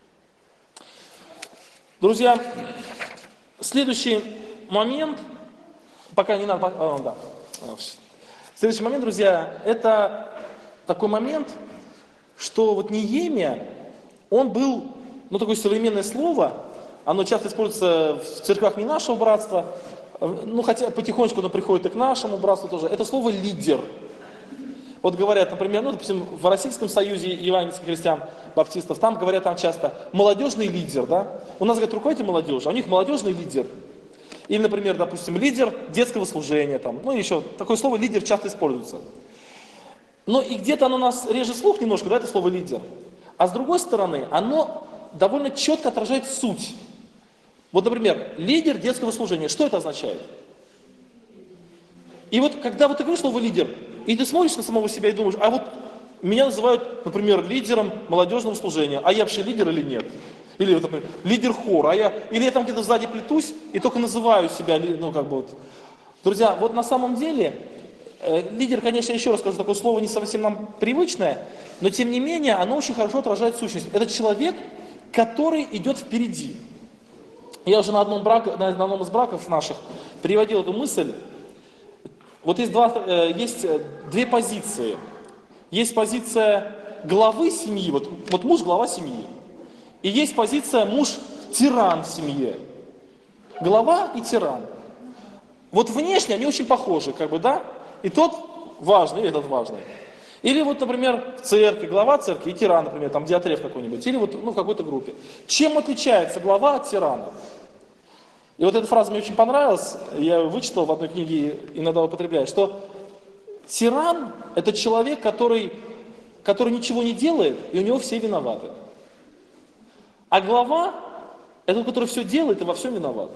Друзья, следующий момент, пока не надо, Следующий момент, друзья, это такой момент, что вот Неемия, он был, ну, такое современное слово, оно часто используется в церквях не нашего братства, ну, хотя потихонечку оно приходит и к нашему братству тоже. Это слово «лидер». Вот говорят, например, ну, допустим, в Российском союзе евангельских христиан, баптистов, там говорят там часто «молодежный лидер», да? У нас, говорят, руководитель молодежи, а у них молодежный лидер. Или, например, допустим, лидер детского служения, там, ну, еще такое слово «лидер» часто используется. Но и где-то оно у нас реже слух немножко, да, это слово «лидер». А с другой стороны, оно довольно четко отражает суть. Вот, например, лидер детского служения, что это означает? И вот когда вот ты говоришь слово «лидер», и ты смотришь на самого себя и думаешь, а вот меня называют, например, лидером молодежного служения, а я вообще лидер или нет? Или, вот, например, лидер хора, или я там где-то сзади плетусь и только называю себя, ну, как бы вот. Друзья, вот на самом деле, лидер, конечно, еще раз скажу, такое слово не совсем нам привычное, но тем не менее, оно очень хорошо отражает сущность. Это человек, который идет впереди. Я уже на одном из браков наших приводил эту мысль. Вот есть две позиции. Есть позиция главы семьи, вот муж глава семьи. И есть позиция муж-тиран в семье. Глава и тиран. Вот внешне они очень похожи, как бы, да? И тот важный, и этот важный. Или вот, например, в церкви, глава церкви и тиран, например, там диатреф какой-нибудь, или вот, ну, в какой-то группе. Чем отличается глава от тирана? И вот эта фраза мне очень понравилась, я ее вычитал в одной книге, иногда употребляю, что тиран – это человек, который ничего не делает, и у него все виноваты. А глава – это тот, который все делает и во всем виноват.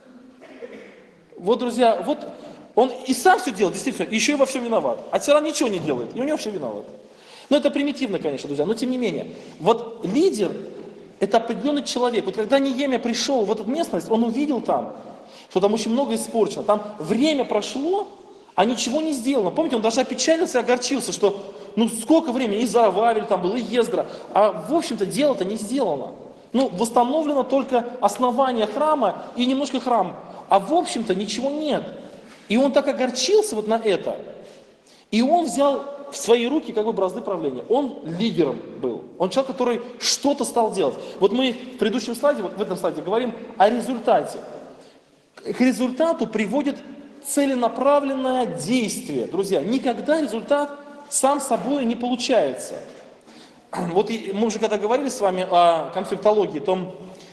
Вот, друзья, вот он и сам все делает, действительно, еще и во всем виноват. А тиран ничего не делает, и у него все виноват. Ну, это примитивно, конечно, друзья, но тем не менее. Вот лидер – это определенный человек. Вот когда Неемия пришел в эту местность, он увидел там, что там очень много испорчено. Там время прошло, а ничего не сделано. Помните, он даже опечалился и огорчился, что ну сколько времени, и Зарававель там был, и Ездра, а в общем-то дело-то не сделано. Ну, восстановлено только основание храма и немножко храм, а в общем-то ничего нет. И он так огорчился вот на это, и он взял в свои руки как бы бразды правления. Он лидером был. Он человек, который что-то стал делать. Вот мы в предыдущем слайде, вот в этом слайде говорим о результате. К результату приводит целенаправленное действие. Друзья, никогда результат сам собой не получается. Вот мы уже когда говорили с вами о конфликтологии, то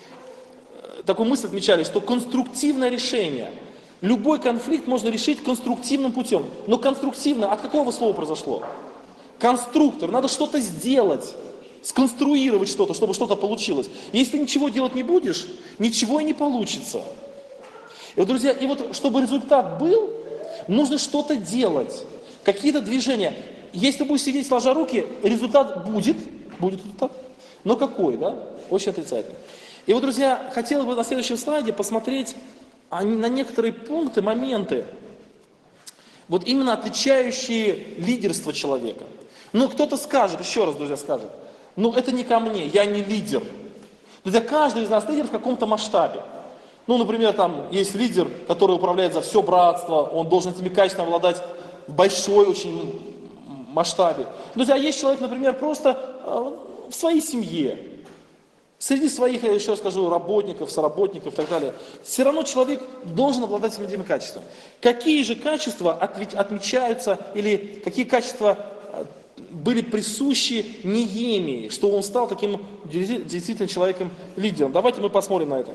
такую мысль отмечали, что конструктивное решение. Любой конфликт можно решить конструктивным путем. Но конструктивно от какого слова произошло? Конструктор. Надо что-то сделать, сконструировать что-то, чтобы что-то получилось. Если ничего делать не будешь, ничего и не получится. И вот, друзья, и вот чтобы результат был, нужно что-то делать, какие-то движения. Если ты будешь сидеть сложа руки, результат будет результат. Но какой, да? Очень отрицательный. И вот, друзья, хотел бы на следующем слайде посмотреть на некоторые пункты, моменты, вот именно отличающие лидерство человека. Ну, кто-то скажет, еще раз, друзья, скажет, ну, это не ко мне, я не лидер. Друзья, каждый из нас лидер в каком-то масштабе. Ну, например, там есть лидер, который управляет за все братство, он должен этими качествами обладать в большой очень масштабе. Друзья, есть человек, например, просто в своей семье, среди своих, я еще скажу, работников, соработников и так далее. Все равно человек должен обладать этими качествами. Какие же качества отмечаются, или какие качества были присущи Неемии, что он стал таким действительно человеком-лидером? Давайте мы посмотрим на это.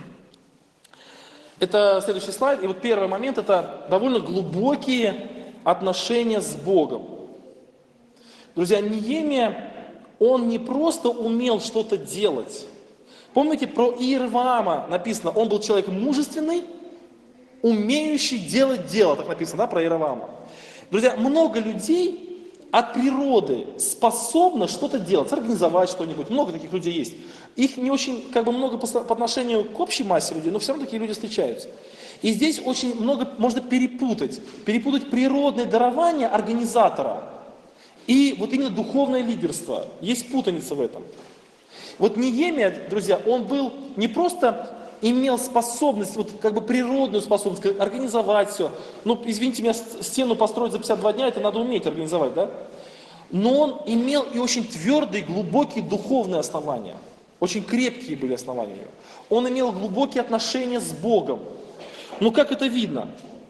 Это следующий слайд. И вот первый момент – это довольно глубокие отношения с Богом. Друзья, Неемия, он не просто умел что-то делать. Помните, про Иеровоама написано, он был человек мужественный, умеющий делать дело, так написано, да, про Иеровоама. Друзья, много людей от природы способно что-то делать, организовать что-нибудь. Много таких людей есть. Их не очень много по отношению к общей массе людей, но все равно такие люди встречаются. И здесь очень много можно перепутать. Перепутать природное дарование организатора и вот именно духовное лидерство. Есть путаница в этом. Вот Неемия, друзья, он был не просто имел способность, вот природную способность организовать все. Ну, извините меня, стену построить за 52 дня, это надо уметь организовать, да? Но он имел и очень твердые, глубокие духовные основания. Очень крепкие были основания. Он имел глубокие отношения с Богом. Ну, как это видно?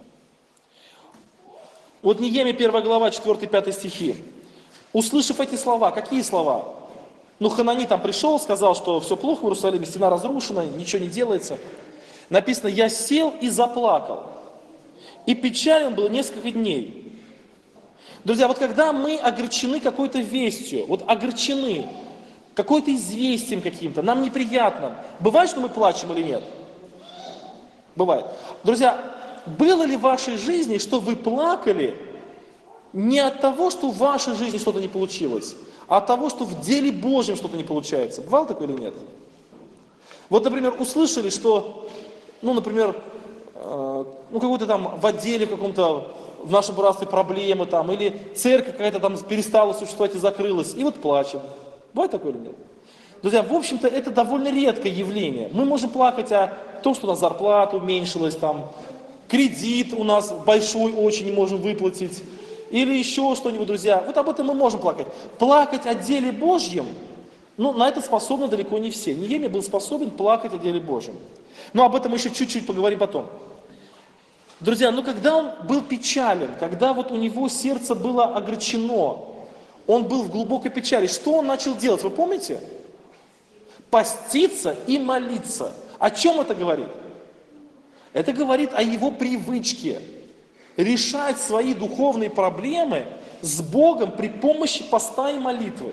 Вот Неемия 1 глава, 4-5 стихи. Услышав эти слова, какие слова? Ну, Ханани там пришел, сказал, что все плохо в Иерусалиме, стена разрушена, ничего не делается. Написано, я сел и заплакал. И печален был несколько дней. Друзья, вот когда мы огорчены какой-то вестью, вот огорчены какой-то известием каким-то, нам неприятно. Бывает, что мы плачем или нет? Бывает. Друзья, было ли в вашей жизни, что вы плакали не от того, что в вашей жизни что-то не получилось, а от того, что в деле Божьем что-то не получается? Бывало такое или нет? Вот, например, услышали, что, например, какой-то там в отделе каком-то, в нашем братстве проблемы там, или церковь какая-то там перестала существовать и закрылась, и вот плачем. Бывает такое или нет? Друзья, в общем-то, это довольно редкое явление. Мы можем плакать о том, что у нас зарплата уменьшилась, там, кредит у нас большой очень не можем выплатить, или еще что-нибудь, друзья. Вот об этом мы можем плакать. Плакать о деле Божьем, на это способны далеко не все. Неемия был способен плакать о деле Божьем. Но об этом мы еще чуть-чуть поговорим потом. Друзья, когда он был печален, когда вот у него сердце было огорчено, он был в глубокой печали, что он начал делать, вы помните? Поститься и молиться. О чем это говорит? Это говорит о его привычке решать свои духовные проблемы с Богом при помощи поста и молитвы.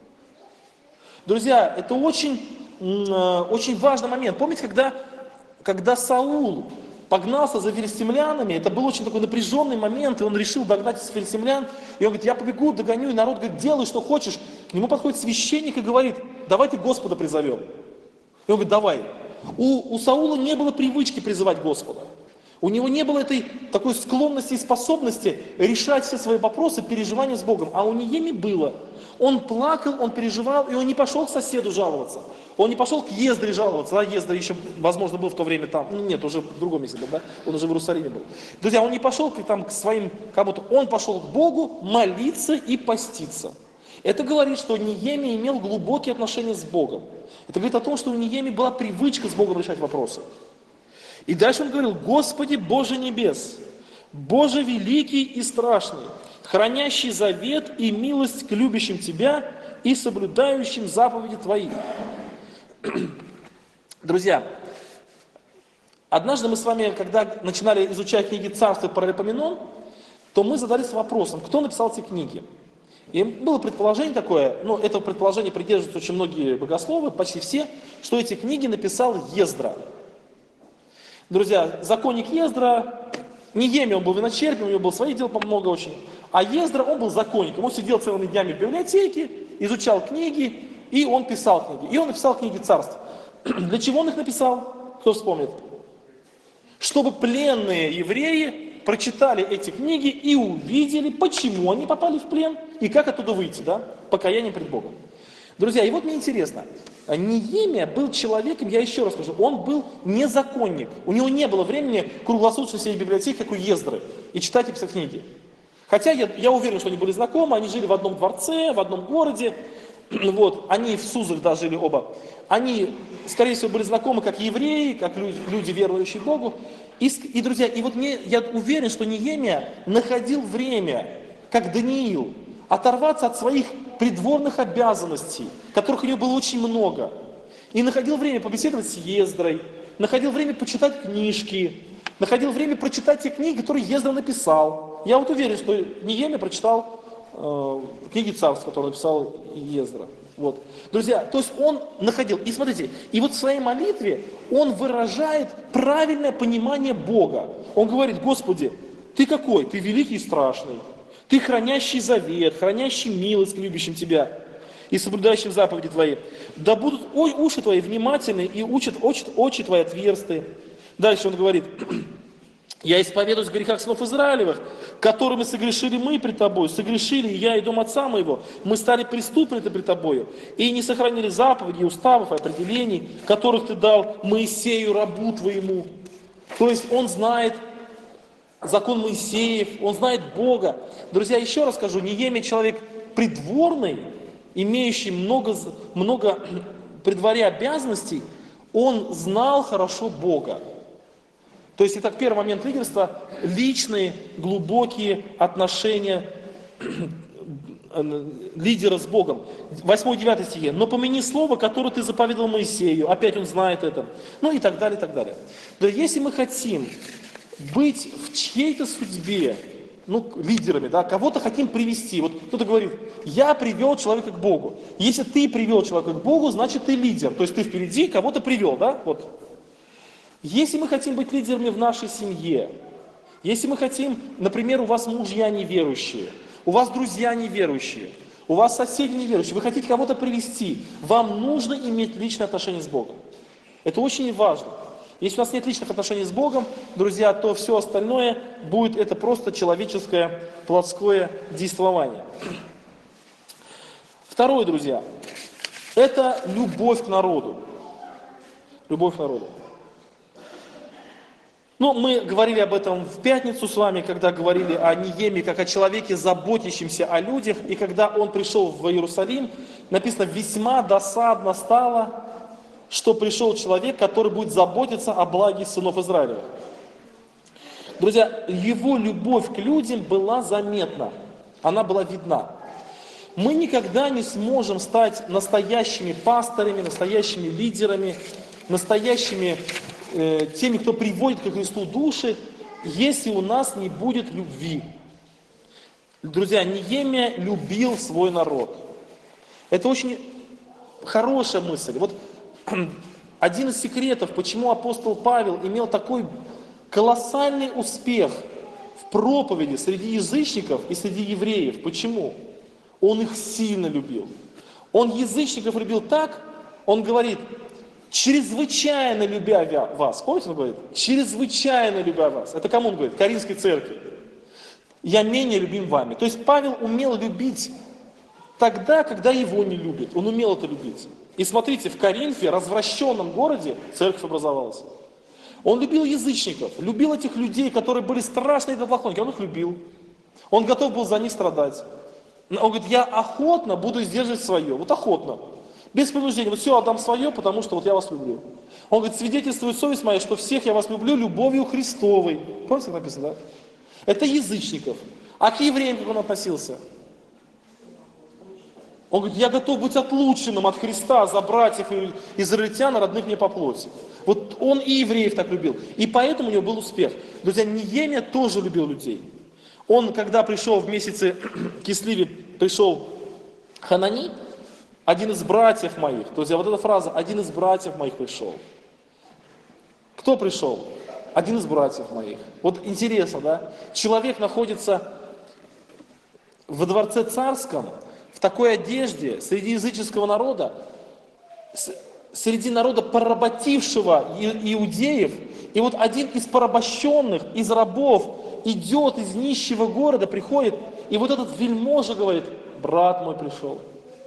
Друзья, это очень важный момент. Помните, когда Саул погнался за филистимлянами, это был очень такой напряженный момент, и он решил догнать филистимлян, и он говорит, я побегу, догоню, и народ говорит, делай, что хочешь. К нему подходит священник и говорит, давайте Господа призовем. И он говорит, давай. У Саула не было привычки призывать Господа. У него не было этой такой склонности и способности решать все свои вопросы, переживания с Богом. А у Неемии было. Он плакал, он переживал, и он не пошел к соседу жаловаться. Он не пошел к Ездре жаловаться. Ездра еще, возможно, был в то время там. Нет, уже в другом месте был, да? Он уже в Иерусалиме был. Друзья, он не пошел к своим кому-то. Он пошел к Богу молиться и поститься. Это говорит, что Неемия имел глубокие отношения с Богом. Это говорит о том, что у Неемии была привычка с Богом решать вопросы. И дальше он говорил, Господи, Боже небес, Боже великий и страшный, хранящий завет и милость к любящим Тебя и соблюдающим заповеди Твои. Друзья, однажды мы с вами, когда начинали изучать книги Царства Паралипоменон, то мы задались вопросом, кто написал эти книги. И было предположение такое, этого предположения придерживаются очень многие богословы, почти все, что эти книги написал Ездра. Друзья, законник Ездра, Неемия, он был виночерпием, у него было своих дел много очень, а Ездра, он был законником, он сидел целыми днями в библиотеке, изучал книги, и он писал книги. И он написал книги царств. Для чего он их написал? Кто вспомнит? Чтобы пленные евреи прочитали эти книги и увидели, почему они попали в плен и как оттуда выйти, да? Покаяние пред Богом. Друзья, и вот мне интересно, Неемия был человеком, я еще раз скажу, он был не законник. У него не было времени круглосуточно сидеть в библиотеке, как у Ездры, и читать и писать книги. Хотя я уверен, что они были знакомы, они жили в одном дворце, в одном городе, вот, они в Сузах, да, жили оба. Они, скорее всего, были знакомы как евреи, как люди, верующие Богу. И, друзья, и вот я уверен, что Неемия находил время, как Даниил, оторваться от своих придворных обязанностей, которых у него было очень много. И находил время побеседовать с Ездрой, находил время почитать книжки, находил время прочитать те книги, которые Ездра написал. Я вот уверен, что Неемия прочитал книги царств, которые написал Ездра. Вот. Друзья, то есть он находил, и смотрите, и вот в своей молитве он выражает правильное понимание Бога. Он говорит: Господи, Ты какой? Ты великий и страшный. Ты хранящий завет, хранящий милость к любящим Тебя и соблюдающим заповеди Твои. Да будут уши Твои внимательны и очи Твои отверсты. Дальше он говорит: я исповедуюсь в грехах сынов Израилевых, которыми согрешили мы пред Тобой, согрешили и я, и дом отца моего, мы стали преступны пред Тобою, и не сохранили заповеди, уставов и определений, которых Ты дал Моисею, рабу Твоему. То есть он знает закон Моисеев, он знает Бога. Друзья, еще раз скажу, Неемия человек придворный, имеющий много при дворе обязанностей, он знал хорошо Бога. То есть это первый момент лидерства, личные, глубокие отношения лидера с Богом. 8-9 стихе. Но помяни слово, которое ты заповедовал Моисею. Опять он знает это. Ну и так далее, и так далее. Да, если мы хотим быть в чьей-то судьбе, лидерами, да, кого-то хотим привести. Вот кто-то говорит: я привел человека к Богу. Если ты привел человека к Богу, значит ты лидер. То есть ты впереди кого-то привел, да? Вот. Если мы хотим быть лидерами в нашей семье, если мы хотим, например, у вас мужья неверующие, у вас друзья неверующие, у вас соседи неверующие, вы хотите кого-то привести, вам нужно иметь личные отношения с Богом. Это очень важно. Если у нас нет личных отношений с Богом, друзья, то все остальное будет это просто человеческое, плотское действование. Второе, друзья, это любовь к народу. Любовь к народу. Мы говорили об этом в пятницу с вами, когда говорили о Неемии, как о человеке, заботящемся о людях. И когда он пришел в Иерусалим, написано: весьма досадно стало, что пришел человек, который будет заботиться о благе сынов Израилевых. Друзья, его любовь к людям была заметна, она была видна. Мы никогда не сможем стать настоящими пасторами, настоящими лидерами, настоящими теми, кто приводит ко Христу души, если у нас не будет любви. Друзья, Неемия любил свой народ. Это очень хорошая мысль. Вот один из секретов, почему апостол Павел имел такой колоссальный успех в проповеди среди язычников и среди евреев. Почему? Он их сильно любил. Он язычников любил так, он говорит: чрезвычайно любя вас. Помните, он говорит? Чрезвычайно любя вас. Это кому он говорит? Коринфской церкви. Я менее любим вами. То есть Павел умел любить тогда, когда его не любят. Он умел это любить. И смотрите, в Коринфе, развращенном городе, церковь образовалась. Он любил язычников, любил этих людей, которые были страшные идолопоклонники. Он их любил. Он готов был за них страдать. Он говорит: я охотно буду сдерживать свое. Вот охотно. Без принуждения. Вот все, отдам свое, потому что вот я вас люблю. Он говорит: свидетельствует совесть моя, что всех я вас люблю любовью Христовой. Помните, как написано, да? Это язычников. А к евреям как он относился? Он говорит: я готов быть отлученным от Христа за братьев и израильтян, родных мне по плоти. Вот он и евреев так любил. И поэтому у него был успех. Друзья, Неемия тоже любил людей. Он, когда пришел в месяце Кисливе, пришел Ханани, один из братьев моих, друзья, вот эта фраза: один из братьев моих пришел. Кто пришел? один из братьев моих. Вот интересно, да? Человек находится во дворце царском, в такой одежде, среди языческого народа, среди народа, поработившего иудеев, и вот один из порабощенных, из рабов, идет из нищего города, приходит, и вот этот вельможа говорит: брат мой пришел.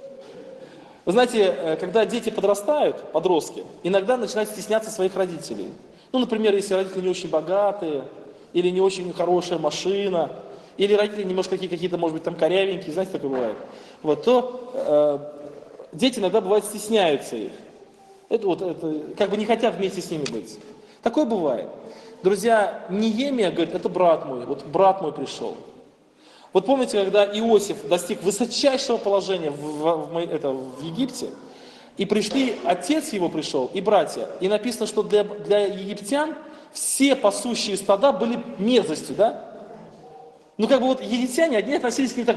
Вы знаете, когда дети подрастают, подростки, иногда начинают стесняться своих родителей. Ну, например, если родители не очень богатые, или не очень хорошая машина, или родители немножко какие-то, может быть, там корявенькие, знаете, такое бывает, вот, то дети иногда, бывает, стесняются их. Это как бы не хотят вместе с ними быть. Такое бывает. Друзья, Неемия говорит: это брат мой, вот брат мой пришел. Вот помните, когда Иосиф достиг высочайшего положения в Египте, и пришли, отец его пришел, и братья, и написано, что для египтян все пасущие стада были мерзостью, да? Ну как бы вот египтяне, одни относились к ним так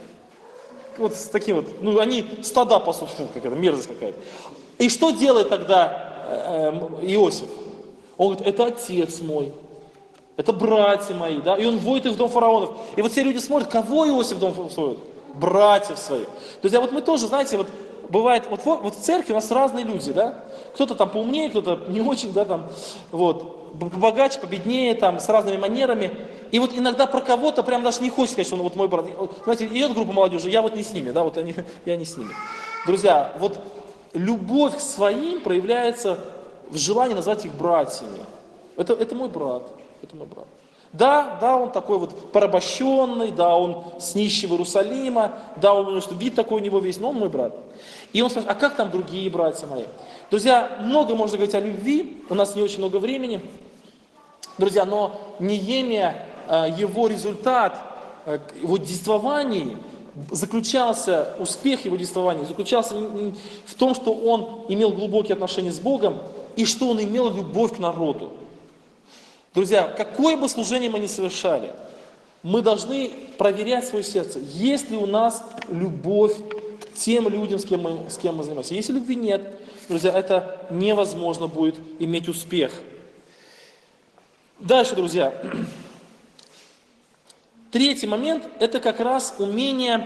вот с таким вот, ну они стада пасут, какая-то мерзость какая-то. И что делает тогда Иосиф? Он говорит: это отец мой. Это братья мои, да, и он вводит их в дом фараонов. И вот все люди смотрят, кого Иосиф в дом сводит? Братьев своих. Друзья, вот мы тоже, знаете, вот бывает, вот в церкви у нас разные люди, да, кто-то там поумнее, кто-то не очень, да, там, вот, побогаче, победнее, там, с разными манерами. И вот иногда про кого-то прям даже не хочется сказать, что он вот мой брат. Знаете, идет группа молодежи, я вот не с ними, да, вот я не с ними. Друзья, вот любовь к своим проявляется в желании назвать их братьями. Это мой брат. Это мой брат. Да, он такой вот порабощенный, да, он с нищего Иерусалима, да, он, вид такой у него весь, но он мой брат. И он спрашивает: а как там другие братья мои? Друзья, много можно говорить о любви, у нас не очень много времени. Друзья, но Неемия, его результат, его действований заключался, успех его действования заключался в том, что он имел глубокие отношения с Богом и что он имел любовь к народу. Друзья, какое бы служение мы ни совершали, мы должны проверять свое сердце, есть ли у нас любовь к тем людям, с кем мы занимаемся. Если любви нет, друзья, это невозможно будет иметь успех. Дальше, друзья. Третий момент – это как раз умение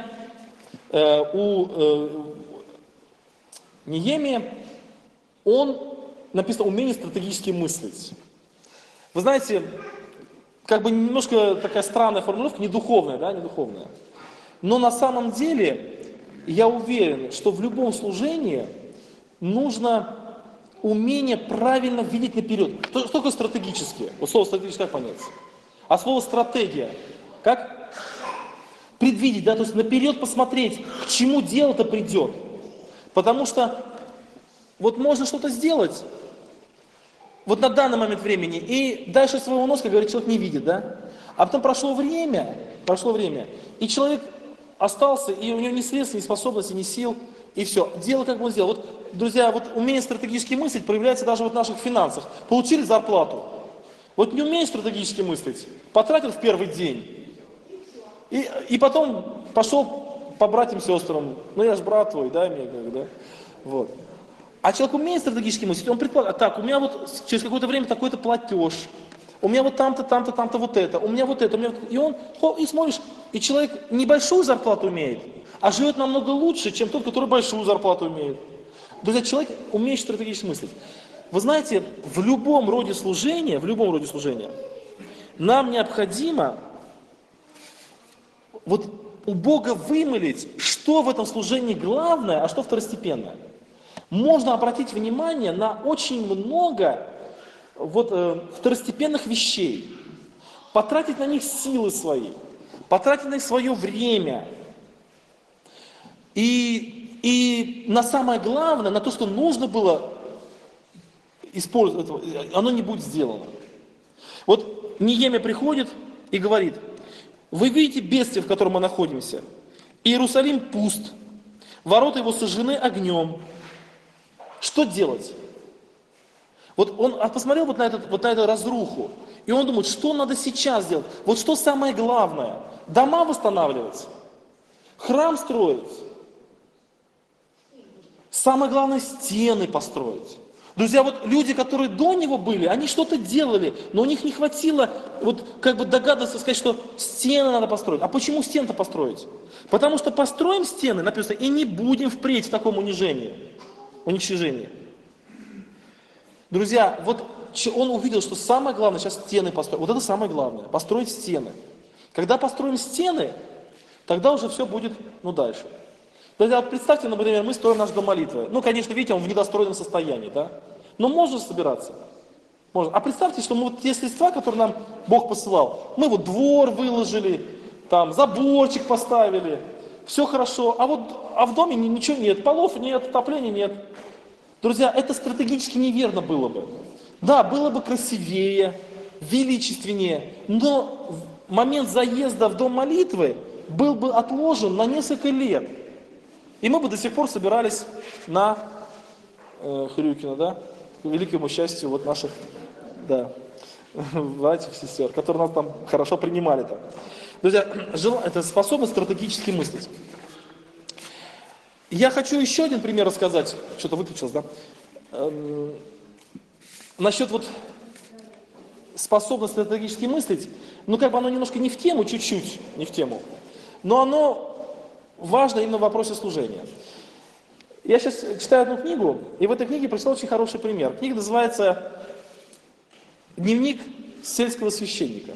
у Неемии, написано, умение стратегически мыслить. Вы знаете, как бы немножко такая странная формулировка, не духовная, да, не духовная. Но на самом деле я уверен, что в любом служении нужно умение правильно видеть наперед. Что такое стратегически? Вот слово стратегически как понять? А слово стратегия как? Предвидеть, да, то есть наперед посмотреть, к чему дело-то придет. Потому что вот можно что-то сделать, вот на данный момент времени, и дальше своего носа, как говорит, человек не видит, да? А потом прошло время, и человек остался, и у него ни средств, ни способностей, ни сил, и все. Дело как бы он сделал. Вот, друзья, вот умение стратегически мыслить проявляется даже вот в наших финансах. Получили зарплату. Вот не умеешь стратегически мыслить, потратил в первый день, и потом пошел по братьям, сестрам, ну я же брат твой, дай мне, да? Вот. А человек умеет стратегически мыслить, он предполагает: так, у меня вот через какое-то время такой-то платеж, у меня вот там-то, там-то, там-то вот это, у меня вот это, и он, и смотришь, и человек небольшую зарплату имеет, а живет намного лучше, чем тот, который большую зарплату имеет. Друзья, человек умеет стратегически мыслить. Вы знаете, в любом роде служения, нам необходимо вот у Бога вымылить, что в этом служении главное, а что второстепенное. Можно обратить внимание на очень много второстепенных вещей, потратить на них силы свои, потратить на них свое время. И на самое главное, на то, что нужно было использовать, оно не будет сделано. Вот Неемия приходит и говорит: вы видите бедствие, в котором мы находимся? Иерусалим пуст, ворота его сожжены огнем. Что делать? Вот он посмотрел вот на эту разруху, и он думает, что надо сейчас делать? Вот что самое главное? Дома восстанавливать, храм строить, самое главное стены построить. Друзья, вот люди, которые до него были, они что-то делали, но у них не хватило вот как бы догадаться, сказать, что стены надо построить. А почему стены-то построить? Потому что построим стены, написано, и не будем впредь в таком уничтожении. Друзья, вот он увидел, что самое главное сейчас стены построить. Вот это самое главное, построить стены. Когда построим стены, тогда уже все будет, дальше. Друзья, вот представьте, например, мы строим наш дом молитвы. Конечно, видите, он в недостроенном состоянии, да? Но можно собираться. Можно. А представьте, что мы вот те средства, которые нам Бог посылал, мы вот двор выложили, там заборчик поставили, все хорошо, а в доме ничего нет, полов нет, отопления нет. Друзья, это стратегически неверно было бы. Да, было бы красивее, величественнее, но момент заезда в дом молитвы был бы отложен на несколько лет. И мы бы до сих пор собирались на Хрюкино, да, к великому счастью вот наших, братьев, сестер, которые нас там хорошо принимали там. Друзья, это способность стратегически мыслить. Я хочу еще один пример рассказать. Что-то выключилось, да? Насчет вот способности стратегически мыслить, оно немножко не в тему, чуть-чуть не в тему, но оно важно именно в вопросе служения. Я сейчас читаю одну книгу, и в этой книге прочитал очень хороший пример. Книга называется «Дневник сельского священника».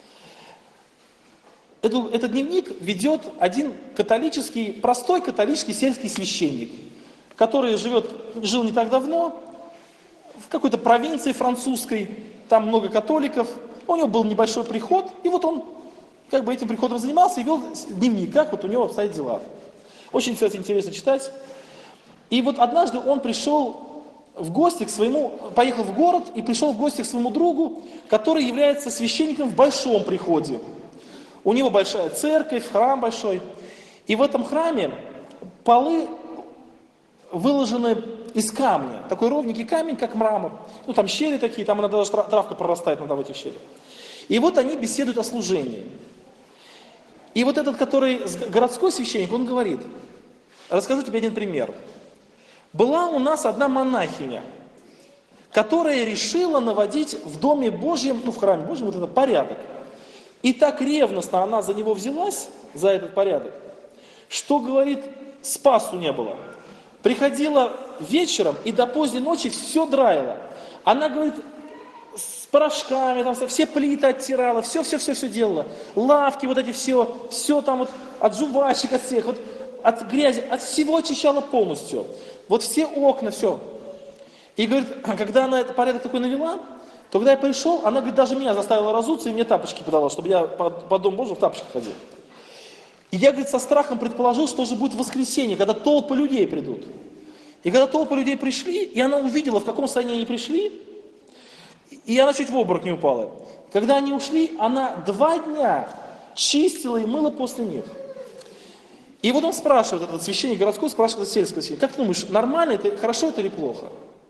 Этот дневник ведет один простой католический сельский священник, который жил не так давно, в какой-то провинции французской, там много католиков, у него был небольшой приход, и вот он этим приходом занимался и вел дневник, как вот у него обстоят дела. Очень, кстати, интересно читать. И вот однажды он поехал в город и пришел в гости к своему другу, который является священником в большом приходе. У него большая церковь, храм большой. И в этом храме полы выложены из камня. Такой ровненький камень, как мрамор. Там щели такие, там иногда даже травка прорастает в этих щелях. И вот они беседуют о служении. И вот этот, который городской священник, он говорит, расскажу тебе один пример. Была у нас одна монахиня, которая решила наводить в Доме Божьем, в храме Божьем, вот этот порядок. И так ревностно она за него взялась, за этот порядок, что, говорит, спасу не было. Приходила вечером и до поздней ночи все драила. Она, говорит, с порошками, там, все плиты оттирала, все делала. Лавки вот эти все там вот от жвачек, от всех, вот от грязи, от всего очищала полностью. Вот все окна, все. И, говорит, когда она этот порядок такой навела, то когда я пришел, она, говорит, даже меня заставила разуться и мне тапочки подала, чтобы я по Дому Божьему в тапочках ходил. И я, говорит, со страхом предположил, что же будет воскресенье, когда толпы людей придут. И когда толпы людей пришли, и она увидела, в каком состоянии они пришли, и она чуть в обморок не упала. Когда они ушли, она 2 дня чистила и мыла после них. И вот он спрашивает, этот священник городской спрашивает сельского священника, как ты думаешь, нормально это, хорошо это или плохо?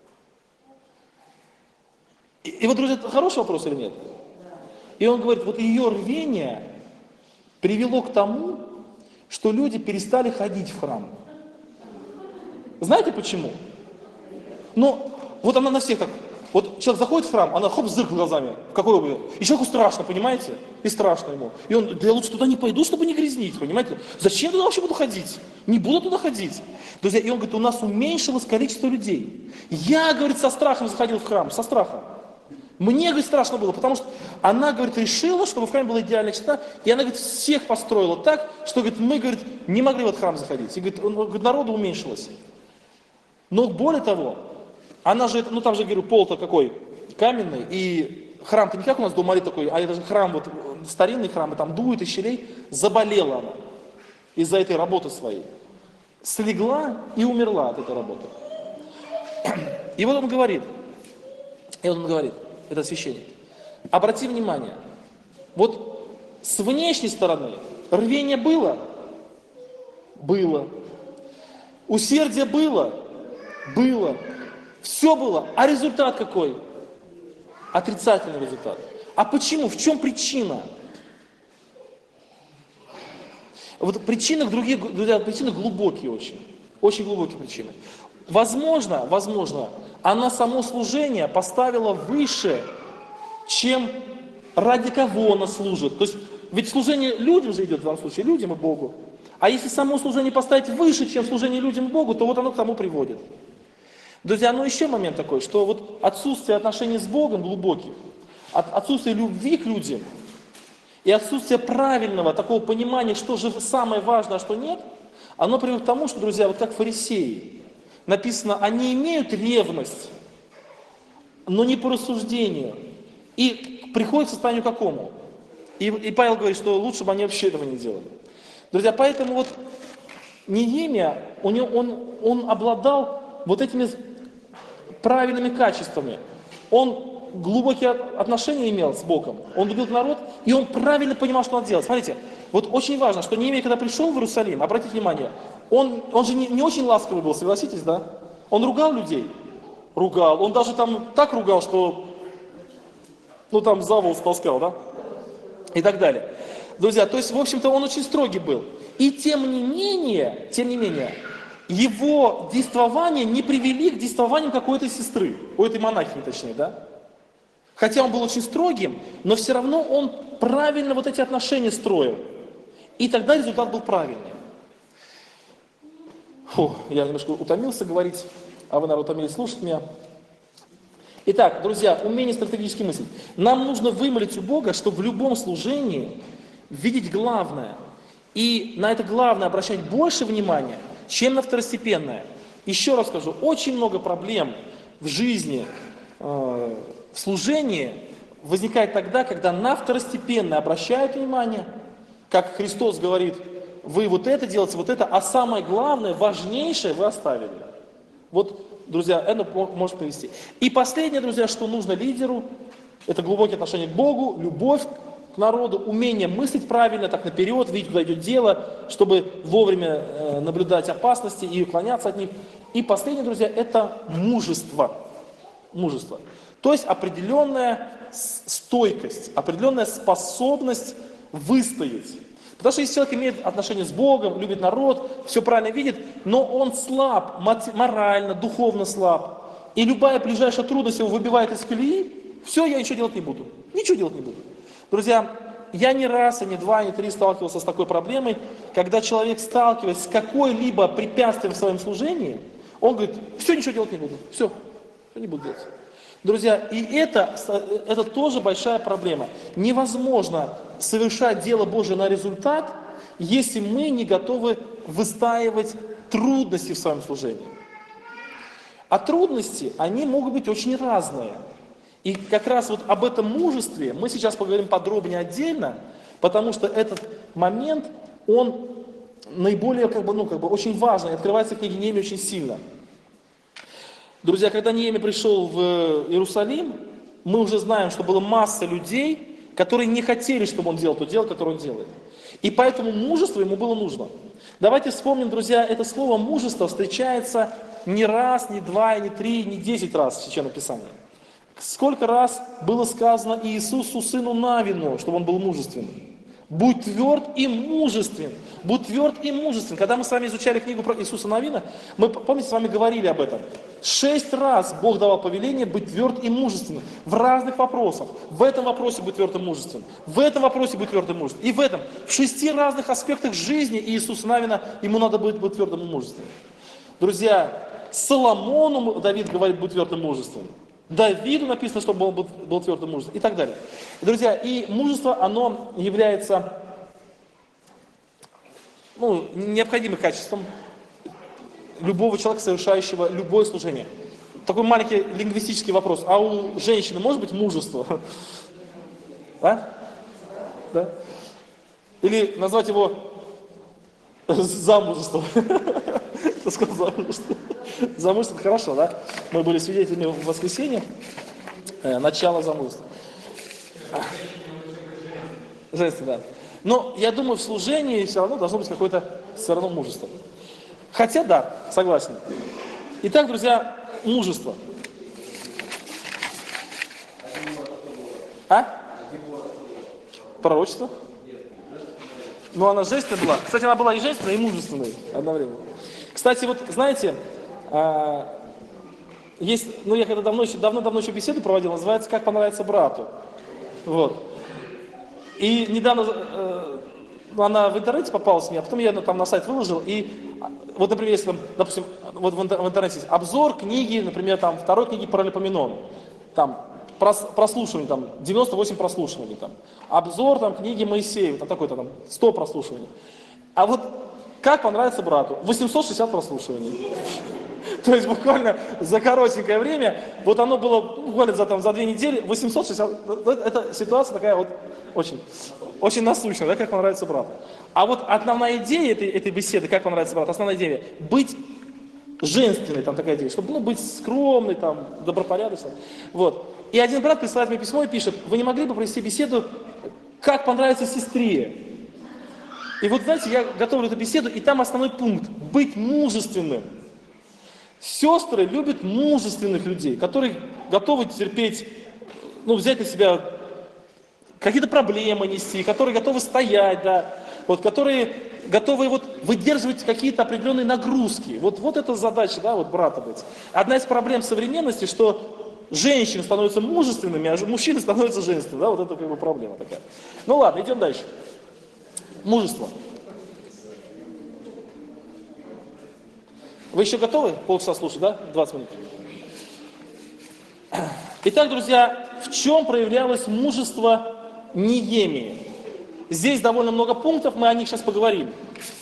И вот, друзья, это хороший вопрос или нет? И он говорит, вот ее рвение привело к тому, что люди перестали ходить в храм. Знаете почему? Вот она на всех так, вот человек заходит в храм, она хоп, зыркает глазами, какой он, и человеку страшно, понимаете? И страшно ему. И он, да я лучше туда не пойду, чтобы не грязнить, понимаете? Зачем туда вообще буду ходить? Не буду туда ходить. Друзья, и он говорит, у нас уменьшилось количество людей. Я, говорит, со страхом заходил в храм, со страхом. Мне, говорит, страшно было, потому что она, говорит, решила, чтобы в храме была идеальная чистота, и она, говорит, всех построила так, что, говорит, мы, говорит, не могли в этот храм заходить. И, говорит, народу уменьшилось. Но более того, она же, там же, говорю, пол-то какой, каменный, и храм-то не как у нас Дом молитвы такой, а это же храм, вот старинный храм, и там дует из щелей, заболела она из-за этой работы своей. Слегла и умерла от этой работы. И вот он говорит, этот священник, обрати внимание, вот с внешней стороны рвение было, усердие было, все было, а результат какой? Отрицательный результат. А почему? В чем причина? Вот причины глубокие очень глубокие причины. Возможно, она само служение поставила выше, чем ради кого она служит. То есть, ведь служение людям же идет в данном случае, людям и Богу. А если само служение поставить выше, чем служение людям и Богу, то вот оно к тому приводит. Друзья, ну еще момент такой, что вот отсутствие отношений с Богом глубоких, отсутствие любви к людям и отсутствие правильного такого понимания, что же самое важное, а что нет, оно приводит к тому, что, друзья, вот как фарисеи, написано, они имеют ревность, но не по рассуждению. И приходит к состоянию какому? И Павел говорит, что лучше бы они вообще этого не делали. Друзья, поэтому вот Неемия, он обладал вот этими правильными качествами. Он глубокие отношения имел с Богом, он любил народ, и он правильно понимал, что надо делать. Смотрите, вот очень важно, что Неемия, когда пришел в Иерусалим, обратите внимание, он же не очень ласковый был, согласитесь, да? Он ругал людей? Ругал. Он даже там так ругал, что, ну там за волос таскал, да? И так далее. Друзья, то есть, в общем-то, он очень строгий был. И тем не менее, его действования не привели к действованию какой-то сестры, у этой монахини точнее, да? Хотя он был очень строгим, но все равно он правильно вот эти отношения строил. И тогда результат был правильный. Фу, я немножко утомился говорить, а вы, народ, утомились слушать меня. Итак, друзья, умение стратегически мыслить. Нам нужно вымолить у Бога, чтобы в любом служении видеть главное. И на это главное обращать больше внимания, чем на второстепенное. Еще раз скажу, очень много проблем в жизни, в служении возникает тогда, когда на второстепенное обращают внимание, как Христос говорит, вы вот это делаете, вот это, а самое главное, важнейшее вы оставили. Вот, друзья, это может привести. И последнее, друзья, что нужно лидеру, это глубокие отношения к Богу, любовь к народу, умение мыслить правильно, так наперед, видеть, куда идет дело, чтобы вовремя наблюдать опасности и уклоняться от них. И последнее, друзья, это мужество. Мужество. То есть определенная стойкость, определенная способность выстоять. Потому что если человек имеет отношения с Богом, любит народ, все правильно видит, но он слаб, морально, духовно слаб, и любая ближайшая трудность его выбивает из колеи, все, я ничего делать не буду. Ничего делать не буду. Друзья, я не раз, и не два, и не три сталкивался с такой проблемой, когда человек, сталкиваясь с какой-либо препятствием в своем служении, он говорит, все, ничего делать не буду, все не буду делать. Друзья, и это тоже большая проблема. Невозможно совершать дело Божие на результат, если мы не готовы выстаивать трудности в своем служении. А трудности, они могут быть очень разные. И как раз вот об этом мужестве мы сейчас поговорим подробнее отдельно, потому что этот момент, он наиболее очень важный, открывается в книге Неемии очень сильно. Друзья, когда Неемия пришел в Иерусалим, мы уже знаем, что была масса людей, которые не хотели, чтобы он делал то дело, которое он делает. И поэтому мужество ему было нужно. Давайте вспомним, друзья, это слово «мужество» встречается не раз, не два, не три, не 10 раз в Священном Писании. Сколько раз было сказано Иисусу, сыну Навину, чтобы он был мужественным. Будь тверд и мужествен. Будь тверд и мужествен. Когда мы с вами изучали книгу про Иисуса Навина, мы, помните, с вами говорили об этом. 6 раз Бог давал повеление быть тверд и мужественным. В разных вопросах. В этом вопросе быть тверд и мужественным. В этом вопросе быть тверд и мужественным. И в этом. В 6 разных аспектах жизни Иисуса Навина ему надо быть твердым и мужественным. Друзья, Соломону Давид говорит быть твердым и мужественным. Давиду написано, чтобы он был твердым мужеством и так далее. Друзья, и мужество, оно является необходимым качеством любого человека, совершающего любое служение. Такой маленький лингвистический вопрос. А у женщины может быть мужество? А? Да? Или назвать его замужеством? Кто сказал замужество? Замужество – хорошо, да? Мы были свидетелями в воскресенье начала замужества. Женственно, да. Но я думаю, в служении все равно должно быть какое-то все равно мужество. Хотя да, согласен. Итак, друзья, мужество. А? Пророчество? Ну, она женственная была. Кстати, она была и женственной, и мужественной одновременно. Кстати, вот знаете, Есть, ну я когда давно еще беседу проводил, называется «Как понравится брату». Вот. И недавно она в интернете попалась мне, а потом я там на сайт выложил, и вот, например, если там, допустим, вот в интернете есть обзор книги, например, там, второй книги Паралипоменон, там, прослушивание, там, 98 прослушиваний, там, обзор, там, книги Моисеева, там, такой-то, там, 100 прослушиваний. А вот «Как понравится брату» 860 прослушиваний. То есть буквально за коротенькое время, вот оно было буквально за 2 недели, 860, это ситуация такая вот очень, очень насущная, да, как понравится брату. А вот основная идея этой беседы, как понравится брату, основная идея, быть женственной, там такая идея, чтобы быть скромной, там, добропорядочной. Вот. И один брат присылает мне письмо и пишет: вы не могли бы провести беседу, как понравится сестре? И вот знаете, я готовлю эту беседу, и там основной пункт – быть мужественным. Сестры любят мужественных людей, которые готовы терпеть, ну, взять на себя какие-то проблемы нести, которые готовы стоять, да, вот, которые готовы вот выдерживать какие-то определенные нагрузки. Вот это задача, да, вот брата быть. Одна из проблем современности, что женщины становятся мужественными, а мужчины становятся женственными, да, вот это как бы проблема такая. Ну ладно, идем дальше. Мужество. Вы еще готовы полчаса слушать, да? 20 минут. Итак, друзья, в чем проявлялось мужество Неемии? Здесь довольно много пунктов, мы о них сейчас поговорим.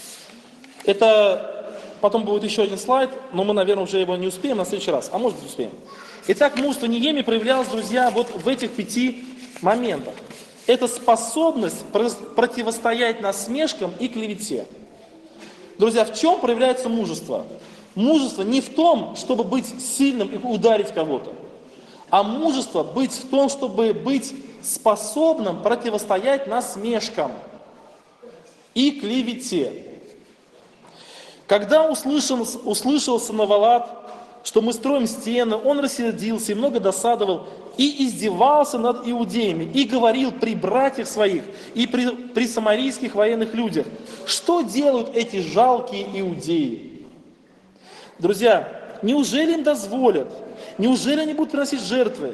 Это потом будет еще один слайд, но мы, наверное, уже его не успеем на следующий раз, а может успеем. Итак, мужество Неемии проявлялось, друзья, вот в этих 5 моментах. Это способность противостоять насмешкам и клевете. Друзья, в чем проявляется мужество? Мужество не в том, чтобы быть сильным и ударить кого-то, а мужество быть в том, чтобы быть способным противостоять насмешкам и клевете. Когда услышал Санавалат, что мы строим стены, он рассердился и много досадовал, и издевался над иудеями, и говорил при братьях своих, и при самарийских военных людях: что делают эти жалкие иудеи? Друзья, неужели им дозволят? Неужели они будут приносить жертвы?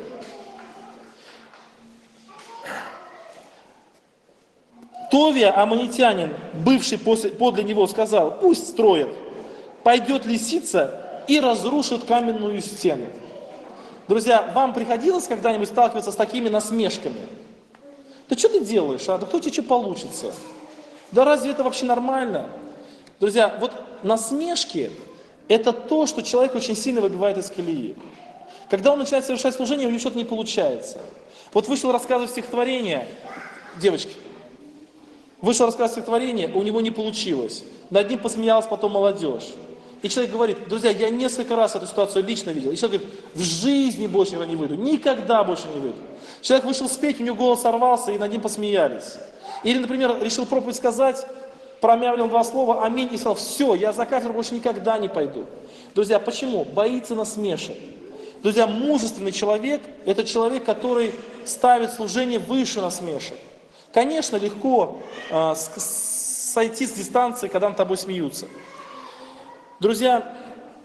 Товия, аммонитянин, бывший подле него, сказал: пусть строят, пойдет лисица и разрушит каменную стену. Друзья, вам приходилось когда-нибудь сталкиваться с такими насмешками? Да что ты делаешь, а? Да кто тебе что получится? Да разве это вообще нормально? Друзья, вот насмешки – это то, что человек очень сильно выбивает из колеи. Когда он начинает совершать служение, у него что-то не получается. Вот вышел рассказывать стихотворение, девочки, вышел рассказывать стихотворение, у него не получилось. Над ним посмеялась потом молодежь. И человек говорит: друзья, я несколько раз эту ситуацию лично видел. И человек говорит: в жизни больше не выйду, никогда больше не выйду. Человек вышел спеть, у него голос сорвался, и над ним посмеялись. Или, например, решил проповедь сказать, промямлил 2 слова «Аминь» и сказал: все, я за кафедру больше никогда не пойду. Друзья, почему? Боится насмешек. Друзья, мужественный человек – это человек, который ставит служение выше насмешек. Конечно, легко сойти с дистанции, когда над тобой смеются. Друзья,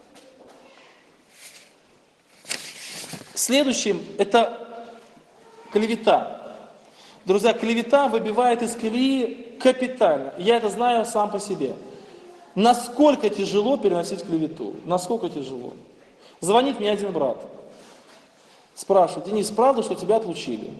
следующим – это клевета. Друзья, клевета выбивает из колеи капитально. Я это знаю сам по себе. Насколько тяжело переносить клевету? Насколько тяжело? Звонит мне один брат. Спрашивает: Денис, правда, что тебя отлучили?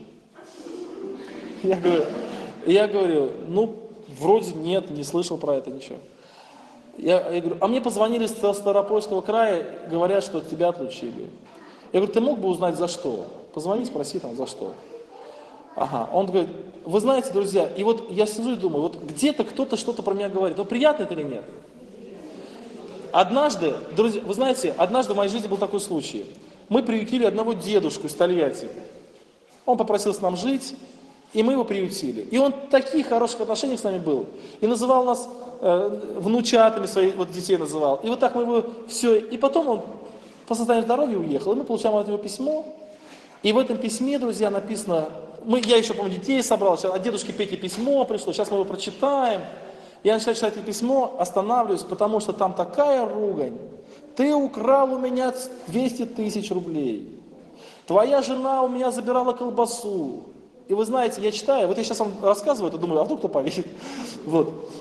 Я говорю, ну, вроде нет, не слышал про это ничего. Я говорю, а мне позвонили с Ставропольского края, говорят, что тебя отлучили. Я говорю, ты мог бы узнать за что? Позвони, спроси там за что. Ага, он говорит, вы знаете, друзья, и вот я сижу и думаю, вот где-то кто-то что-то про меня говорит, но приятно это или нет? Однажды, друзья, вы знаете, однажды в моей жизни был такой случай. Мы приютили одного дедушку из Тольятти. Он попросился нам жить, и мы его приютили. И он в таких хороших отношениях с нами был. И называл нас внучатами своих, вот детей называл. И вот так мы его все. И потом он по состоянию здоровья уехал. И мы получаем от него письмо. И в этом письме, друзья, написано, я еще, помню, детей собрал, сейчас от дедушки Пети письмо пришло, сейчас мы его прочитаем. Я начинаю читать это письмо, останавливаюсь, потому что там такая ругань, ты украл у меня 200 тысяч рублей, твоя жена у меня забирала колбасу. И вы знаете, я читаю, вот я сейчас вам рассказываю, это думаю, а вдруг кто поверит? Вот.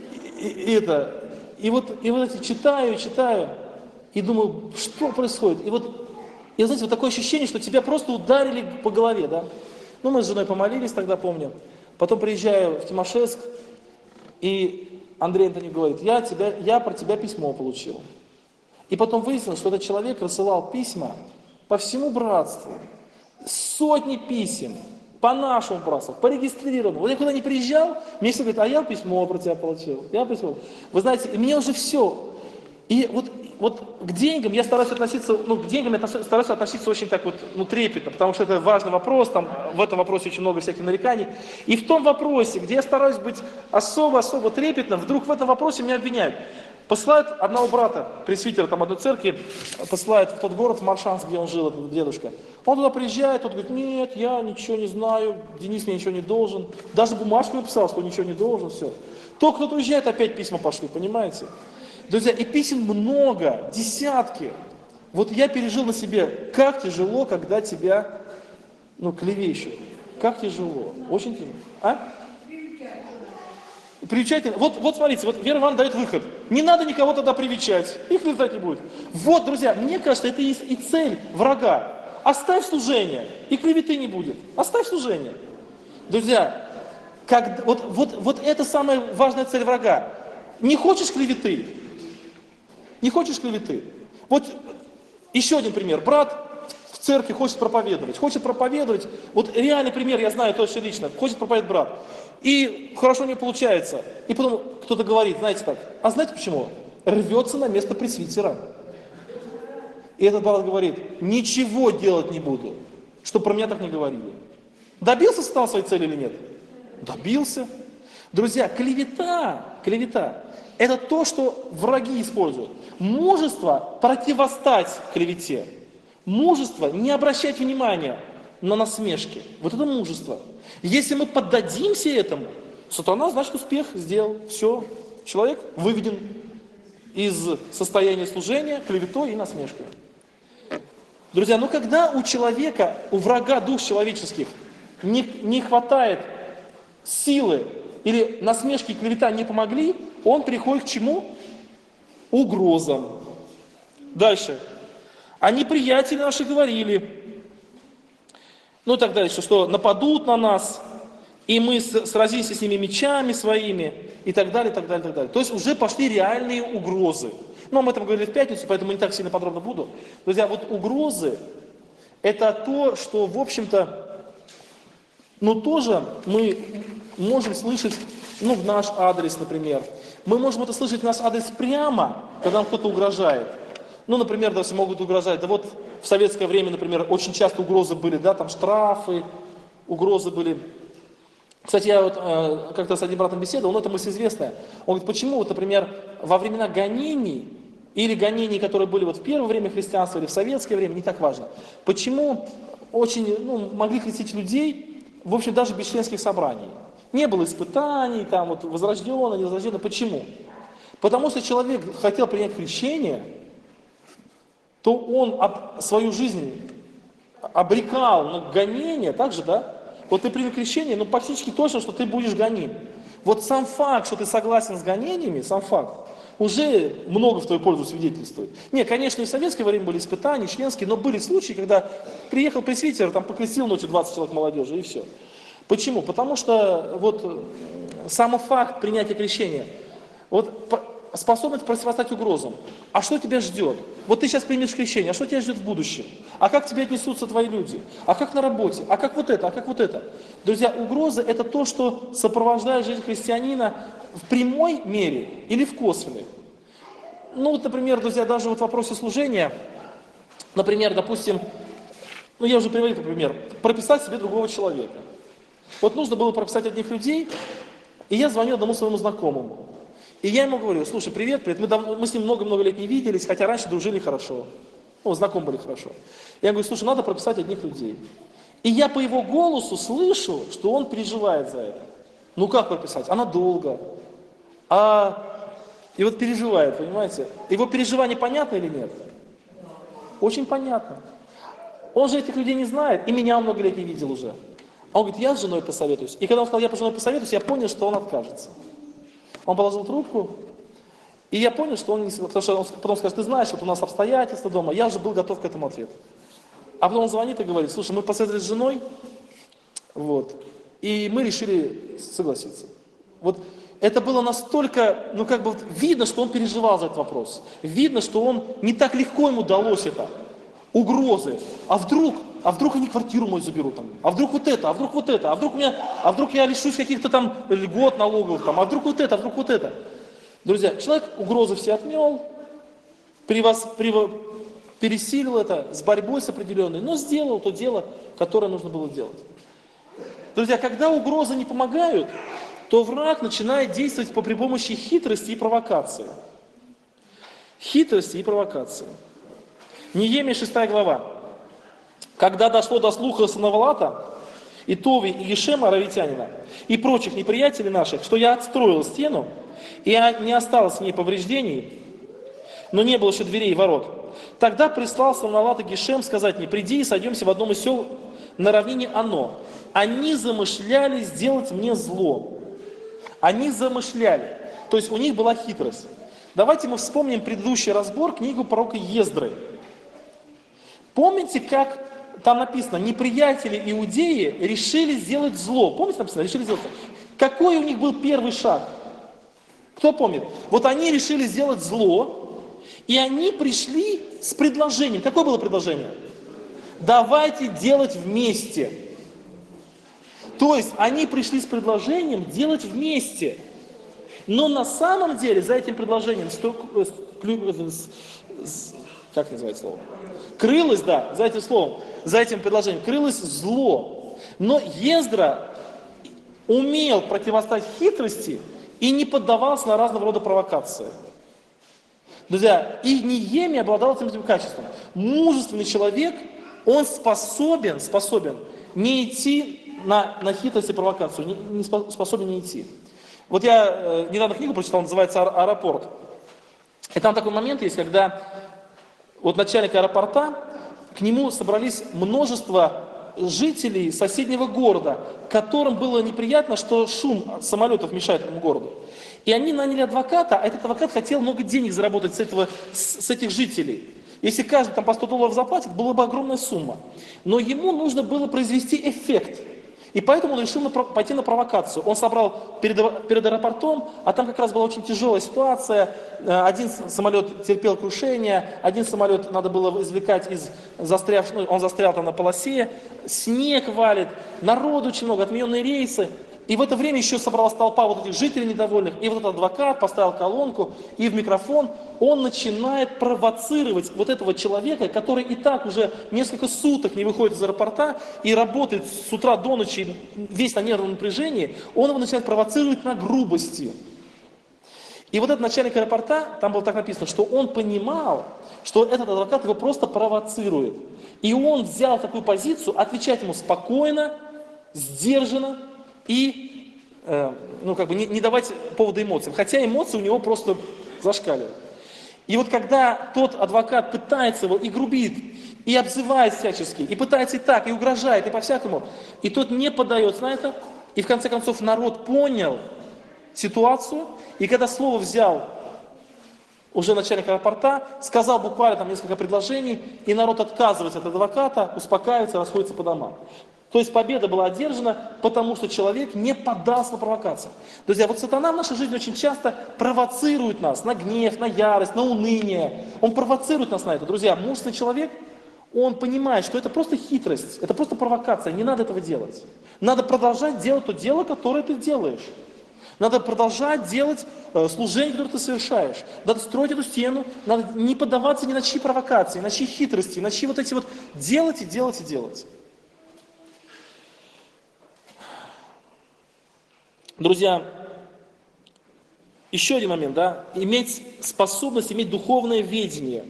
И вот эти читаю, и думаю, что происходит? И знаете, вот такое ощущение, что тебя просто ударили по голове, да? Ну, мы с женой помолились тогда, помню. Потом приезжаю в Тимашевск, и Андрей Антонин говорит, я про тебя письмо получил. И потом выяснилось, что этот человек рассылал письма по всему братству. Сотни писем по нашему братству, по регистрированному. Вот я куда не приезжал, мне все говорят, а я письмо про тебя получил. Я письмо. Вы знаете, мне уже все. И вот к деньгам я стараюсь относиться, очень так вот, трепетно, потому что это важный вопрос, там в этом вопросе очень много всяких нареканий. И в том вопросе, где я стараюсь быть особо трепетным, вдруг в этом вопросе меня обвиняют. Посылают одного брата, пресвитера там одной церкви, посылают в тот город, в Маршанск, где он жил, этот дедушка. Он туда приезжает, тот говорит, нет, я ничего не знаю, Денис мне ничего не должен. Даже бумажку написал, что ничего не должен, все. Только кто-то уезжает, опять письма пошли, понимаете? Друзья, и писем много, десятки. Вот я пережил на себе, как тяжело, когда тебя, клевещут. Как тяжело, очень тяжело. А? Привечать. Вот смотрите, вот Вера Ивановна дает выход. Не надо никого тогда привечать, их клеветать не будет. Вот, друзья, мне кажется, это и цель врага. Оставь служение, и клеветы не будет. Оставь служение. Друзья, вот это самая важная цель врага. Не хочешь клеветы? Не хочешь клеветы? Вот еще один пример. Брат в церкви хочет проповедовать. Вот реальный пример, я знаю точно лично. Хочет проповедовать брат. И хорошо не получается. И потом кто-то говорит, знаете так, а знаете почему? Рвется на место пресвитера. И этот брат говорит, ничего делать не буду, чтобы про меня так не говорили. Добился сатана своей цели или нет? Добился. Друзья, клевета, это то, что враги используют. Мужество противостать клевете. Мужество не обращать внимания на насмешки. Вот это мужество. Если мы поддадимся этому, сатана, значит, успех сделал. Все, человек выведен из состояния служения клеветой и насмешкой. Друзья, когда у человека, у врага душ человеческих не хватает силы или насмешки и клевета не помогли, он переходит к чему? Угрозам. Дальше. А неприятели наши говорили, и так дальше, что нападут на нас, и мы сразимся с ними мечами своими, и так далее, так далее, так далее. То есть уже пошли реальные угрозы. Мы об этом говорили в пятницу, поэтому не так сильно подробно буду. Друзья, вот угрозы, это то, что, в общем-то, тоже мы можем слышать, в наш адрес, например. Мы можем это слышать в наш адрес прямо, когда нам кто-то угрожает. Например, даже могут угрожать. Да вот в советское время, например, очень часто угрозы были, да, там штрафы, угрозы были. Кстати, я вот как-то с одним братом беседовал, это мысль известная. Он говорит, почему, например, во времена гонений, или гонений, которые были в первое время христианства, или в советское время, не так важно, почему очень, могли крестить людей, в общем, даже без членских собраний. Не было испытаний, возрожденно, не возрожденно. Почему? Потому что человек хотел принять крещение, то он свою жизнь обрекал на гонение, так же, да? Вот ты принял крещение, практически точно, что ты будешь гоним. Вот сам факт, что ты согласен с гонениями, сам факт, уже много в твою пользу свидетельствует. Не, конечно, и в советское время были испытания, членские, но были случаи, когда приехал пресвитер, покрестил ночью 20 человек молодежи, и все. Почему? Потому что сам факт принятия крещения, способность противостоять угрозам. А что тебя ждет? Вот ты сейчас примешь крещение, а что тебя ждет в будущем? А как к тебе отнесутся твои люди? А как на работе? А как вот это? А как вот это? Друзья, угрозы – это то, что сопровождает жизнь христианина в прямой мере или в косвенной. Например, друзья, даже в вопросе служения, например, допустим, я уже приводил пример, прописать себе другого человека. Нужно было прописать одних людей, и я звоню одному своему знакомому. И я ему говорю, слушай, привет, мы с ним много-много лет не виделись, хотя раньше дружили хорошо, знакомы были хорошо. Я говорю, слушай, надо прописать одних людей. И я по его голосу слышу, что он переживает за это. Как прописать? А надолго? А И вот переживает, понимаете? Его переживание понятно или нет? Очень понятно. Он же этих людей не знает, и меня много лет не видел уже. А он говорит, я с женой посоветуюсь. И когда он сказал, я с женой посоветуюсь, я понял, что он откажется. Он положил трубку, и я понял, что он не... Потому что он потом скажет, ты знаешь, вот у нас обстоятельства дома, я уже был готов к этому ответу. А потом он звонит и говорит, слушай, мы посоветовались с женой, вот, и мы решили согласиться. Вот это было настолько, ну как бы видно, что он переживал за этот вопрос. Видно, что он не так легко ему далось это. Угрозы. А вдруг они квартиру мою заберут там, а вдруг вот это, а вдруг я лишусь каких-то там льгот налоговых, там, а вдруг вот это. Друзья, человек угрозы все отмел, пересилил это с борьбой с определенной, но сделал то дело, которое нужно было делать. Друзья, когда угрозы не помогают, то враг начинает действовать при помощи хитрости и провокации. Хитрости и провокации. Неемия 6 глава. Когда дошло до слуха Санавалата, и Тови, и Гешема, аравитянина, и прочих неприятелей наших, что я отстроил стену, и не осталось в ней повреждений, но не было еще дверей и ворот, тогда прислал Санавалат и Гешем сказать мне, приди и сойдемся в одном из сел на равнине Оно. Они замышляли сделать мне зло. Они замышляли. То есть у них была хитрость. Давайте мы вспомним предыдущий разбор, книгу пророка Ездры. Помните, как там написано, неприятели иудеи решили сделать зло. Помните написано? Решили сделать зло. Какой у них был первый шаг? Кто помнит? Вот они решили сделать зло, и они пришли с предложением. Какое было предложение? Давайте делать вместе. То есть они пришли с предложением делать вместе. Но на самом деле за этим предложением, как называется слово? Крылось, да, за этим словом, за этим предложением, крылось зло. Но Ездра умел противостоять хитрости и не поддавался на разного рода провокации. Друзья, и Неемия обладал этим качеством. Мужественный человек, он способен не идти на хитрость и провокацию, не способен не идти. Вот я недавно книгу прочитал, называется «Аэропорт». И там такой момент есть, когда вот начальник аэропорта, к нему собрались множество жителей соседнего города, которым было неприятно, что шум самолетов мешает этому городу. И они наняли адвоката, а этот адвокат хотел много денег заработать с этих жителей. Если каждый там по $100 заплатит, была бы огромная сумма. Но ему нужно было произвести эффект. И поэтому он решил пойти на провокацию. Он собрал перед аэропортом, а там как раз была очень тяжелая ситуация. Один самолет терпел крушение, один самолет надо было извлекать из застрявшего, он застрял там на полосе, снег валит, народу очень много, отмененные рейсы. И в это время еще собралась толпа вот этих жителей недовольных, и вот этот адвокат поставил колонку, и в микрофон он начинает провоцировать вот этого человека, который и так уже несколько суток не выходит из аэропорта и работает с утра до ночи весь на нервном напряжении, он его начинает провоцировать на грубости. И вот этот начальник аэропорта, там было так написано, что он понимал, что этот адвокат его просто провоцирует. И он взял такую позицию, отвечать ему спокойно, сдержанно, и не давать повода эмоциям. Хотя эмоции у него просто зашкаливают. И вот когда тот адвокат пытается его и грубит, и обзывает всячески, и пытается и так, и угрожает, и по-всякому, и тот не поддается на это, и в конце концов народ понял ситуацию, и когда слово взял уже начальник аэропорта, сказал буквально там несколько предложений, и народ отказывается от адвоката, успокаивается, расходится по домам. То есть победа была одержана, потому что человек не поддался на провокацию. Друзья, вот сатана в нашей жизни очень часто провоцирует нас на гнев, на ярость, на уныние. Он провоцирует нас на это. Друзья, мужественный человек, он понимает, что это просто хитрость, это просто провокация, не надо этого делать. Надо продолжать делать то дело, которое ты делаешь. Надо продолжать делать служение, которое ты совершаешь. Надо строить эту стену, надо не поддаваться ни на чьи провокации, ни на чьи хитрости, ни на чьи вот эти вот делать и делать и делать. Друзья, еще один момент, да, иметь способность, иметь духовное видение.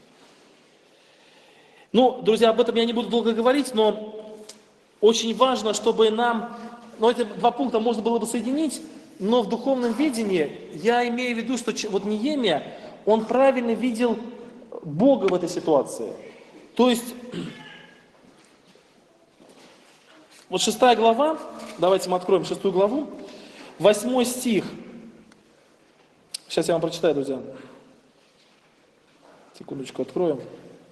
Ну, друзья, об этом я не буду долго говорить, но очень важно, чтобы нам, эти два пункта можно было бы соединить, Но в духовном видении я имею в виду, что вот Неемия, он правильно видел Бога в этой ситуации. То есть, вот 6 глава, давайте мы откроем 6 главу, 8 стих. Сейчас я вам прочитаю, друзья. Секундочку, откроем.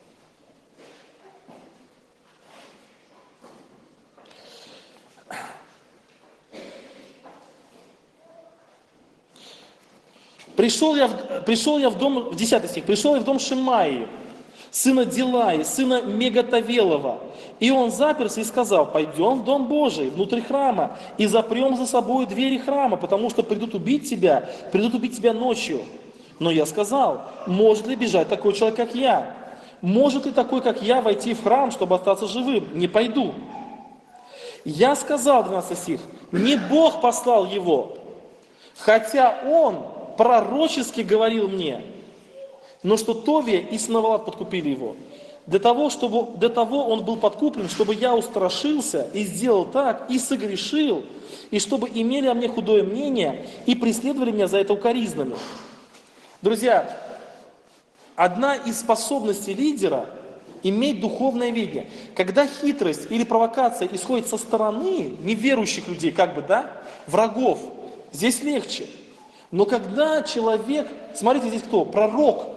Пришел я в дом, в 10 стих, пришел я в дом Шимаи, сына Дилаи, сына Мегатавелова. И он заперся и сказал: пойдем в дом Божий, внутрь храма, и запрем за собой двери храма, потому что придут убить тебя ночью. Но я сказал: может ли бежать такой человек, как я? Может ли такой, как я, войти в храм, чтобы остаться живым? Не пойду. Я сказал, 12 стих, не Бог послал его, хотя он пророчески говорил мне, но что Товия и Санавалат подкупили его. Для того он был подкуплен, чтобы я устрашился и сделал так, и согрешил, и чтобы имели о мне худое мнение, и преследовали меня за это укоризнами. Друзья, одна из способностей лидера – иметь духовное видение. Когда хитрость или провокация исходит со стороны неверующих людей, врагов, здесь легче. Но когда человек, смотрите здесь кто? Пророк,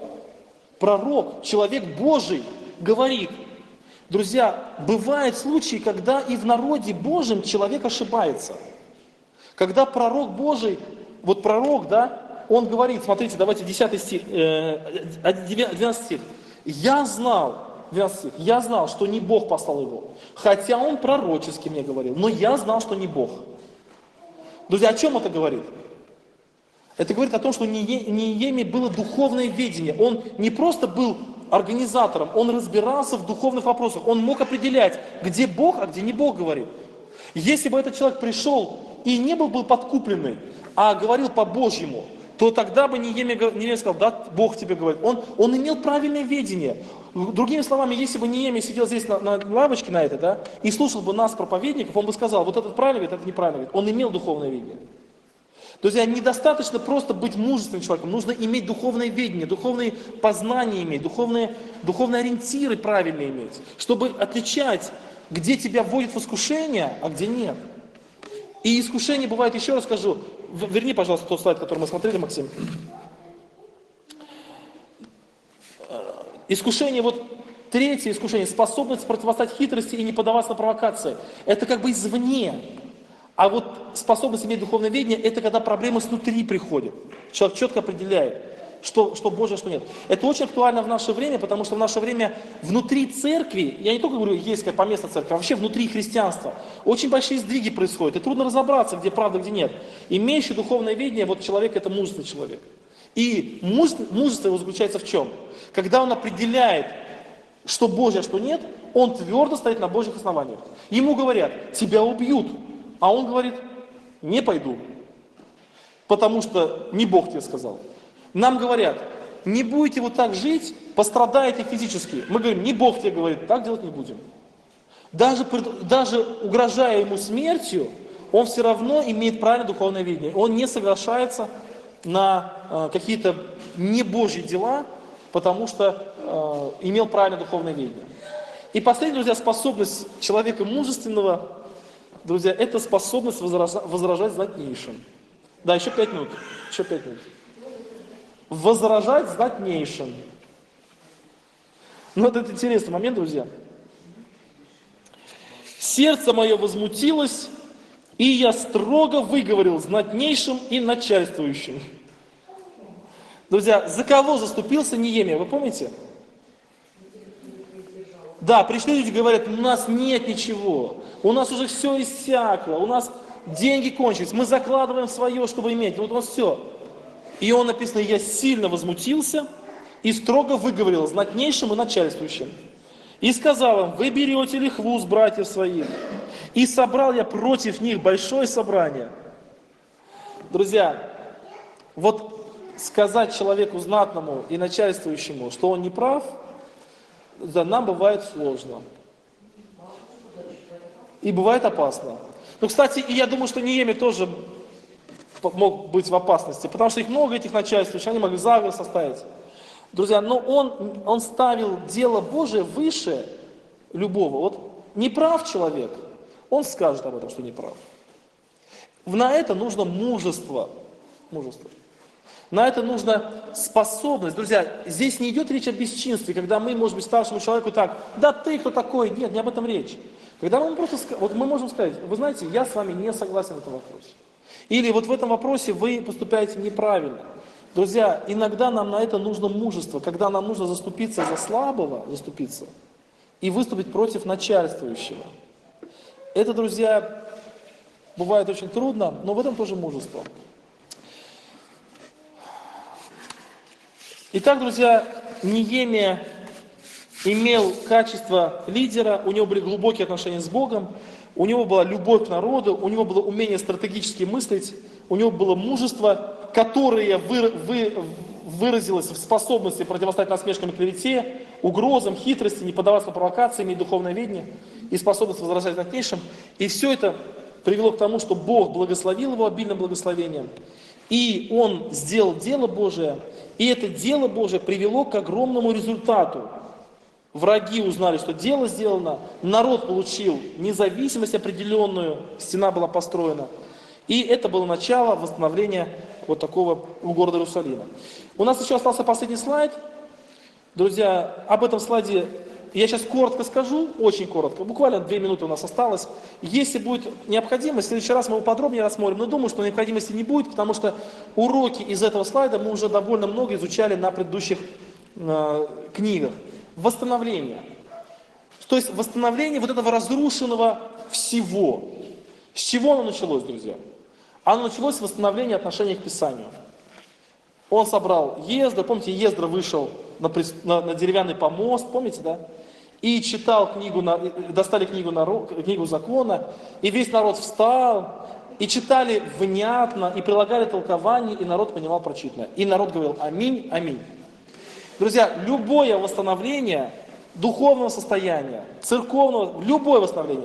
человек Божий говорит. Друзья, бывают случаи, когда и в народе Божьем человек ошибается. Когда пророк Божий, он говорит, смотрите, давайте 10 стих, 12 стих. Я знал, что не Бог послал его, хотя он пророчески мне говорил, но я знал, что не Бог. Друзья, о чем это говорит? Это говорит о том, что у Неемии было духовное видение. Он не просто был организатором, он разбирался в духовных вопросах. Он мог определять, где Бог, а где не Бог говорит. Если бы этот человек пришел и не был подкупленный, а говорил по-божьему, то тогда бы Неемия сказал: да, Бог тебе говорит. Он имел правильное видение. Другими словами, если бы Неемия сидел здесь на лавочке и слушал бы нас, проповедников, он бы сказал: вот этот правильно говорит, этот неправильно говорит. Он имел духовное видение. Друзья, недостаточно просто быть мужественным человеком, нужно иметь духовное видение, духовные познания иметь, духовные ориентиры правильно иметь, чтобы отличать, где тебя вводит в искушение, а где нет. И искушение бывает, еще раз скажу, верни, пожалуйста, тот слайд, который мы смотрели, Максим. Искушение, третье искушение, способность противостоять хитрости и не поддаваться на провокации. Это извне. А способность иметь духовное видение, это когда проблемы снутри приходят. Человек четко определяет, что Божье, что нет. Это очень актуально в наше время, потому что в наше время внутри церкви, я не только говорю, есть как поместная церковь, а вообще внутри христианства, очень большие сдвиги происходят, и трудно разобраться, где правда, где нет. Имеющий духовное видение, человек это мужественный человек. И мужество его заключается в чем? Когда он определяет, что Божье, а что нет, он твердо стоит на Божьих основаниях. Ему говорят: тебя убьют. А он говорит: не пойду, потому что не Бог тебе сказал. Нам говорят: не будете так жить, пострадаете физически. Мы говорим: не Бог тебе говорит, так делать не будем. Даже угрожая ему смертью, он все равно имеет правильное духовное видение. Он не соглашается на какие-то не Божьи дела, потому что имел правильное духовное видение. И последняя, друзья, способность человека мужественного, друзья, это способность возражать знатнейшим. Да, еще 5 минут. Возражать знатнейшим. Это интересный момент, друзья. Сердце мое возмутилось, и я строго выговорил знатнейшим и начальствующим. Друзья, за кого заступился Неемия, вы помните? Да, пришли люди и говорят: у нас нет ничего, у нас уже все иссякло, у нас деньги кончились, мы закладываем свое, чтобы иметь, у нас все. И он написано: я сильно возмутился и строго выговорил знатнейшим и начальствующим. И сказал им: вы берете лихву с братьев своих. И собрал я против них большое собрание. Друзья, сказать человеку знатному и начальствующему, что он не прав, нам бывает сложно. И бывает опасно. Кстати, и я думаю, что Неемия тоже мог быть в опасности, потому что их много, этих начальств, они могли заговор составить. Друзья, но он ставил дело Божие выше любого. Вот не прав человек, он скажет об этом, что не прав. На это нужно мужество. На это нужна способность. Друзья, здесь не идет речь о бесчинстве, когда мы, может быть, старшему человеку так, да ты кто такой? Нет, не об этом речь. Когда мы просто, вот мы можем сказать, вы знаете, я с вами не согласен в этом вопросе. Или вот в этом вопросе вы поступаете неправильно. Друзья, иногда нам на это нужно мужество, когда нам нужно заступиться за слабого, и выступить против начальствующего. Это, друзья, бывает очень трудно, но в этом тоже мужество. Итак, друзья, Неемия имел качество лидера, у него были глубокие отношения с Богом, у него была любовь к народу, у него было умение стратегически мыслить, у него было мужество, которое выразилось в способности противостоять насмешкам и клевете, угрозам, хитрости, не поддаваться провокациям, иметь духовное видение и способность возражать дальнейшем. И все это привело к тому, что Бог благословил его обильным благословением, и он сделал дело Божие, и это дело Божие привело к огромному результату. Враги узнали, что дело сделано, народ получил независимость определенную, стена была построена. И это было начало восстановления вот такого у города Иерусалима. У нас еще остался последний слайд. Друзья, об этом слайде я сейчас коротко скажу, очень коротко, буквально 2 минуты у нас осталось. Если будет необходимость, в следующий раз мы его подробнее рассмотрим, но думаю, что необходимости не будет, потому что уроки из этого слайда мы уже довольно много изучали на предыдущих книгах. Восстановление. То есть восстановление вот этого разрушенного всего. С чего оно началось, друзья? Оно началось с восстановления отношений к Писанию. Он собрал Ездра, помните, Ездра вышел на деревянный помост, помните, да? И читал книгу, достали книгу закона, и весь народ встал, и читали внятно, и прилагали толкование, и народ понимал прочитанное. И народ говорил аминь, аминь. Друзья, любое восстановление духовного состояния, церковного, любое восстановление,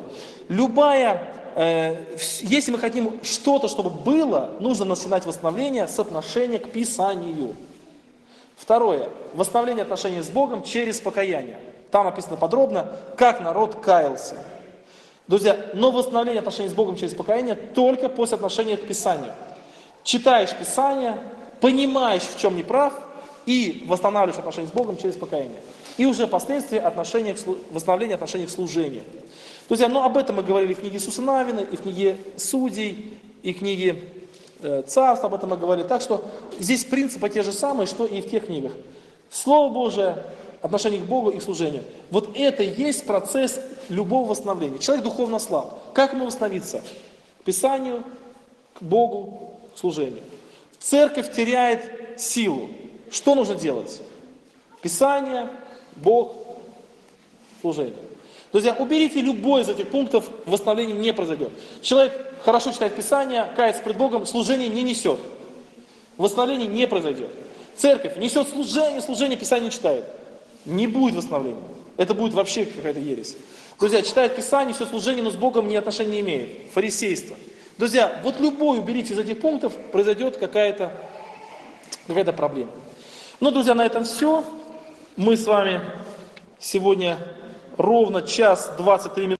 если мы хотим что-то, чтобы было, нужно начинать восстановление с отношения к Писанию. Второе. Восстановление отношений с Богом через покаяние. Там описано подробно, как народ каялся. Друзья, но восстановление отношений с Богом через покаяние только после отношения к Писанию. Читаешь Писание, понимаешь, в чем не прав, и восстанавливаешь отношения с Богом через покаяние. И уже впоследствии восстановление отношений к служению. Друзья, об этом мы говорили в книге Иисуса Навина, и в книге Судей, и в книге Царств, об этом мы говорили. Так что здесь принципы те же самые, что и в тех книгах. Слово Божие, отношение к Богу и к служению. Вот это и есть процесс любого восстановления. Человек духовно слаб. Как ему восстановиться? К Писанию, к Богу, к служению. Церковь теряет силу. Что нужно делать? Писание, Бог, служение. Друзья, уберите любой из этих пунктов, восстановление не произойдет. Человек хорошо читает Писание, кается пред Богом, служение не несет. Восстановление не произойдет. Церковь несет служение Писание не читает. Не будет восстановления. Это будет вообще какая-то ересь. Друзья, читает Писание, все служение, но с Богом ни отношения не имеет. Фарисейство. Друзья, вот любой уберите из этих пунктов, произойдет какая-то проблема. Друзья, на этом все. Мы с вами сегодня ровно 1:23.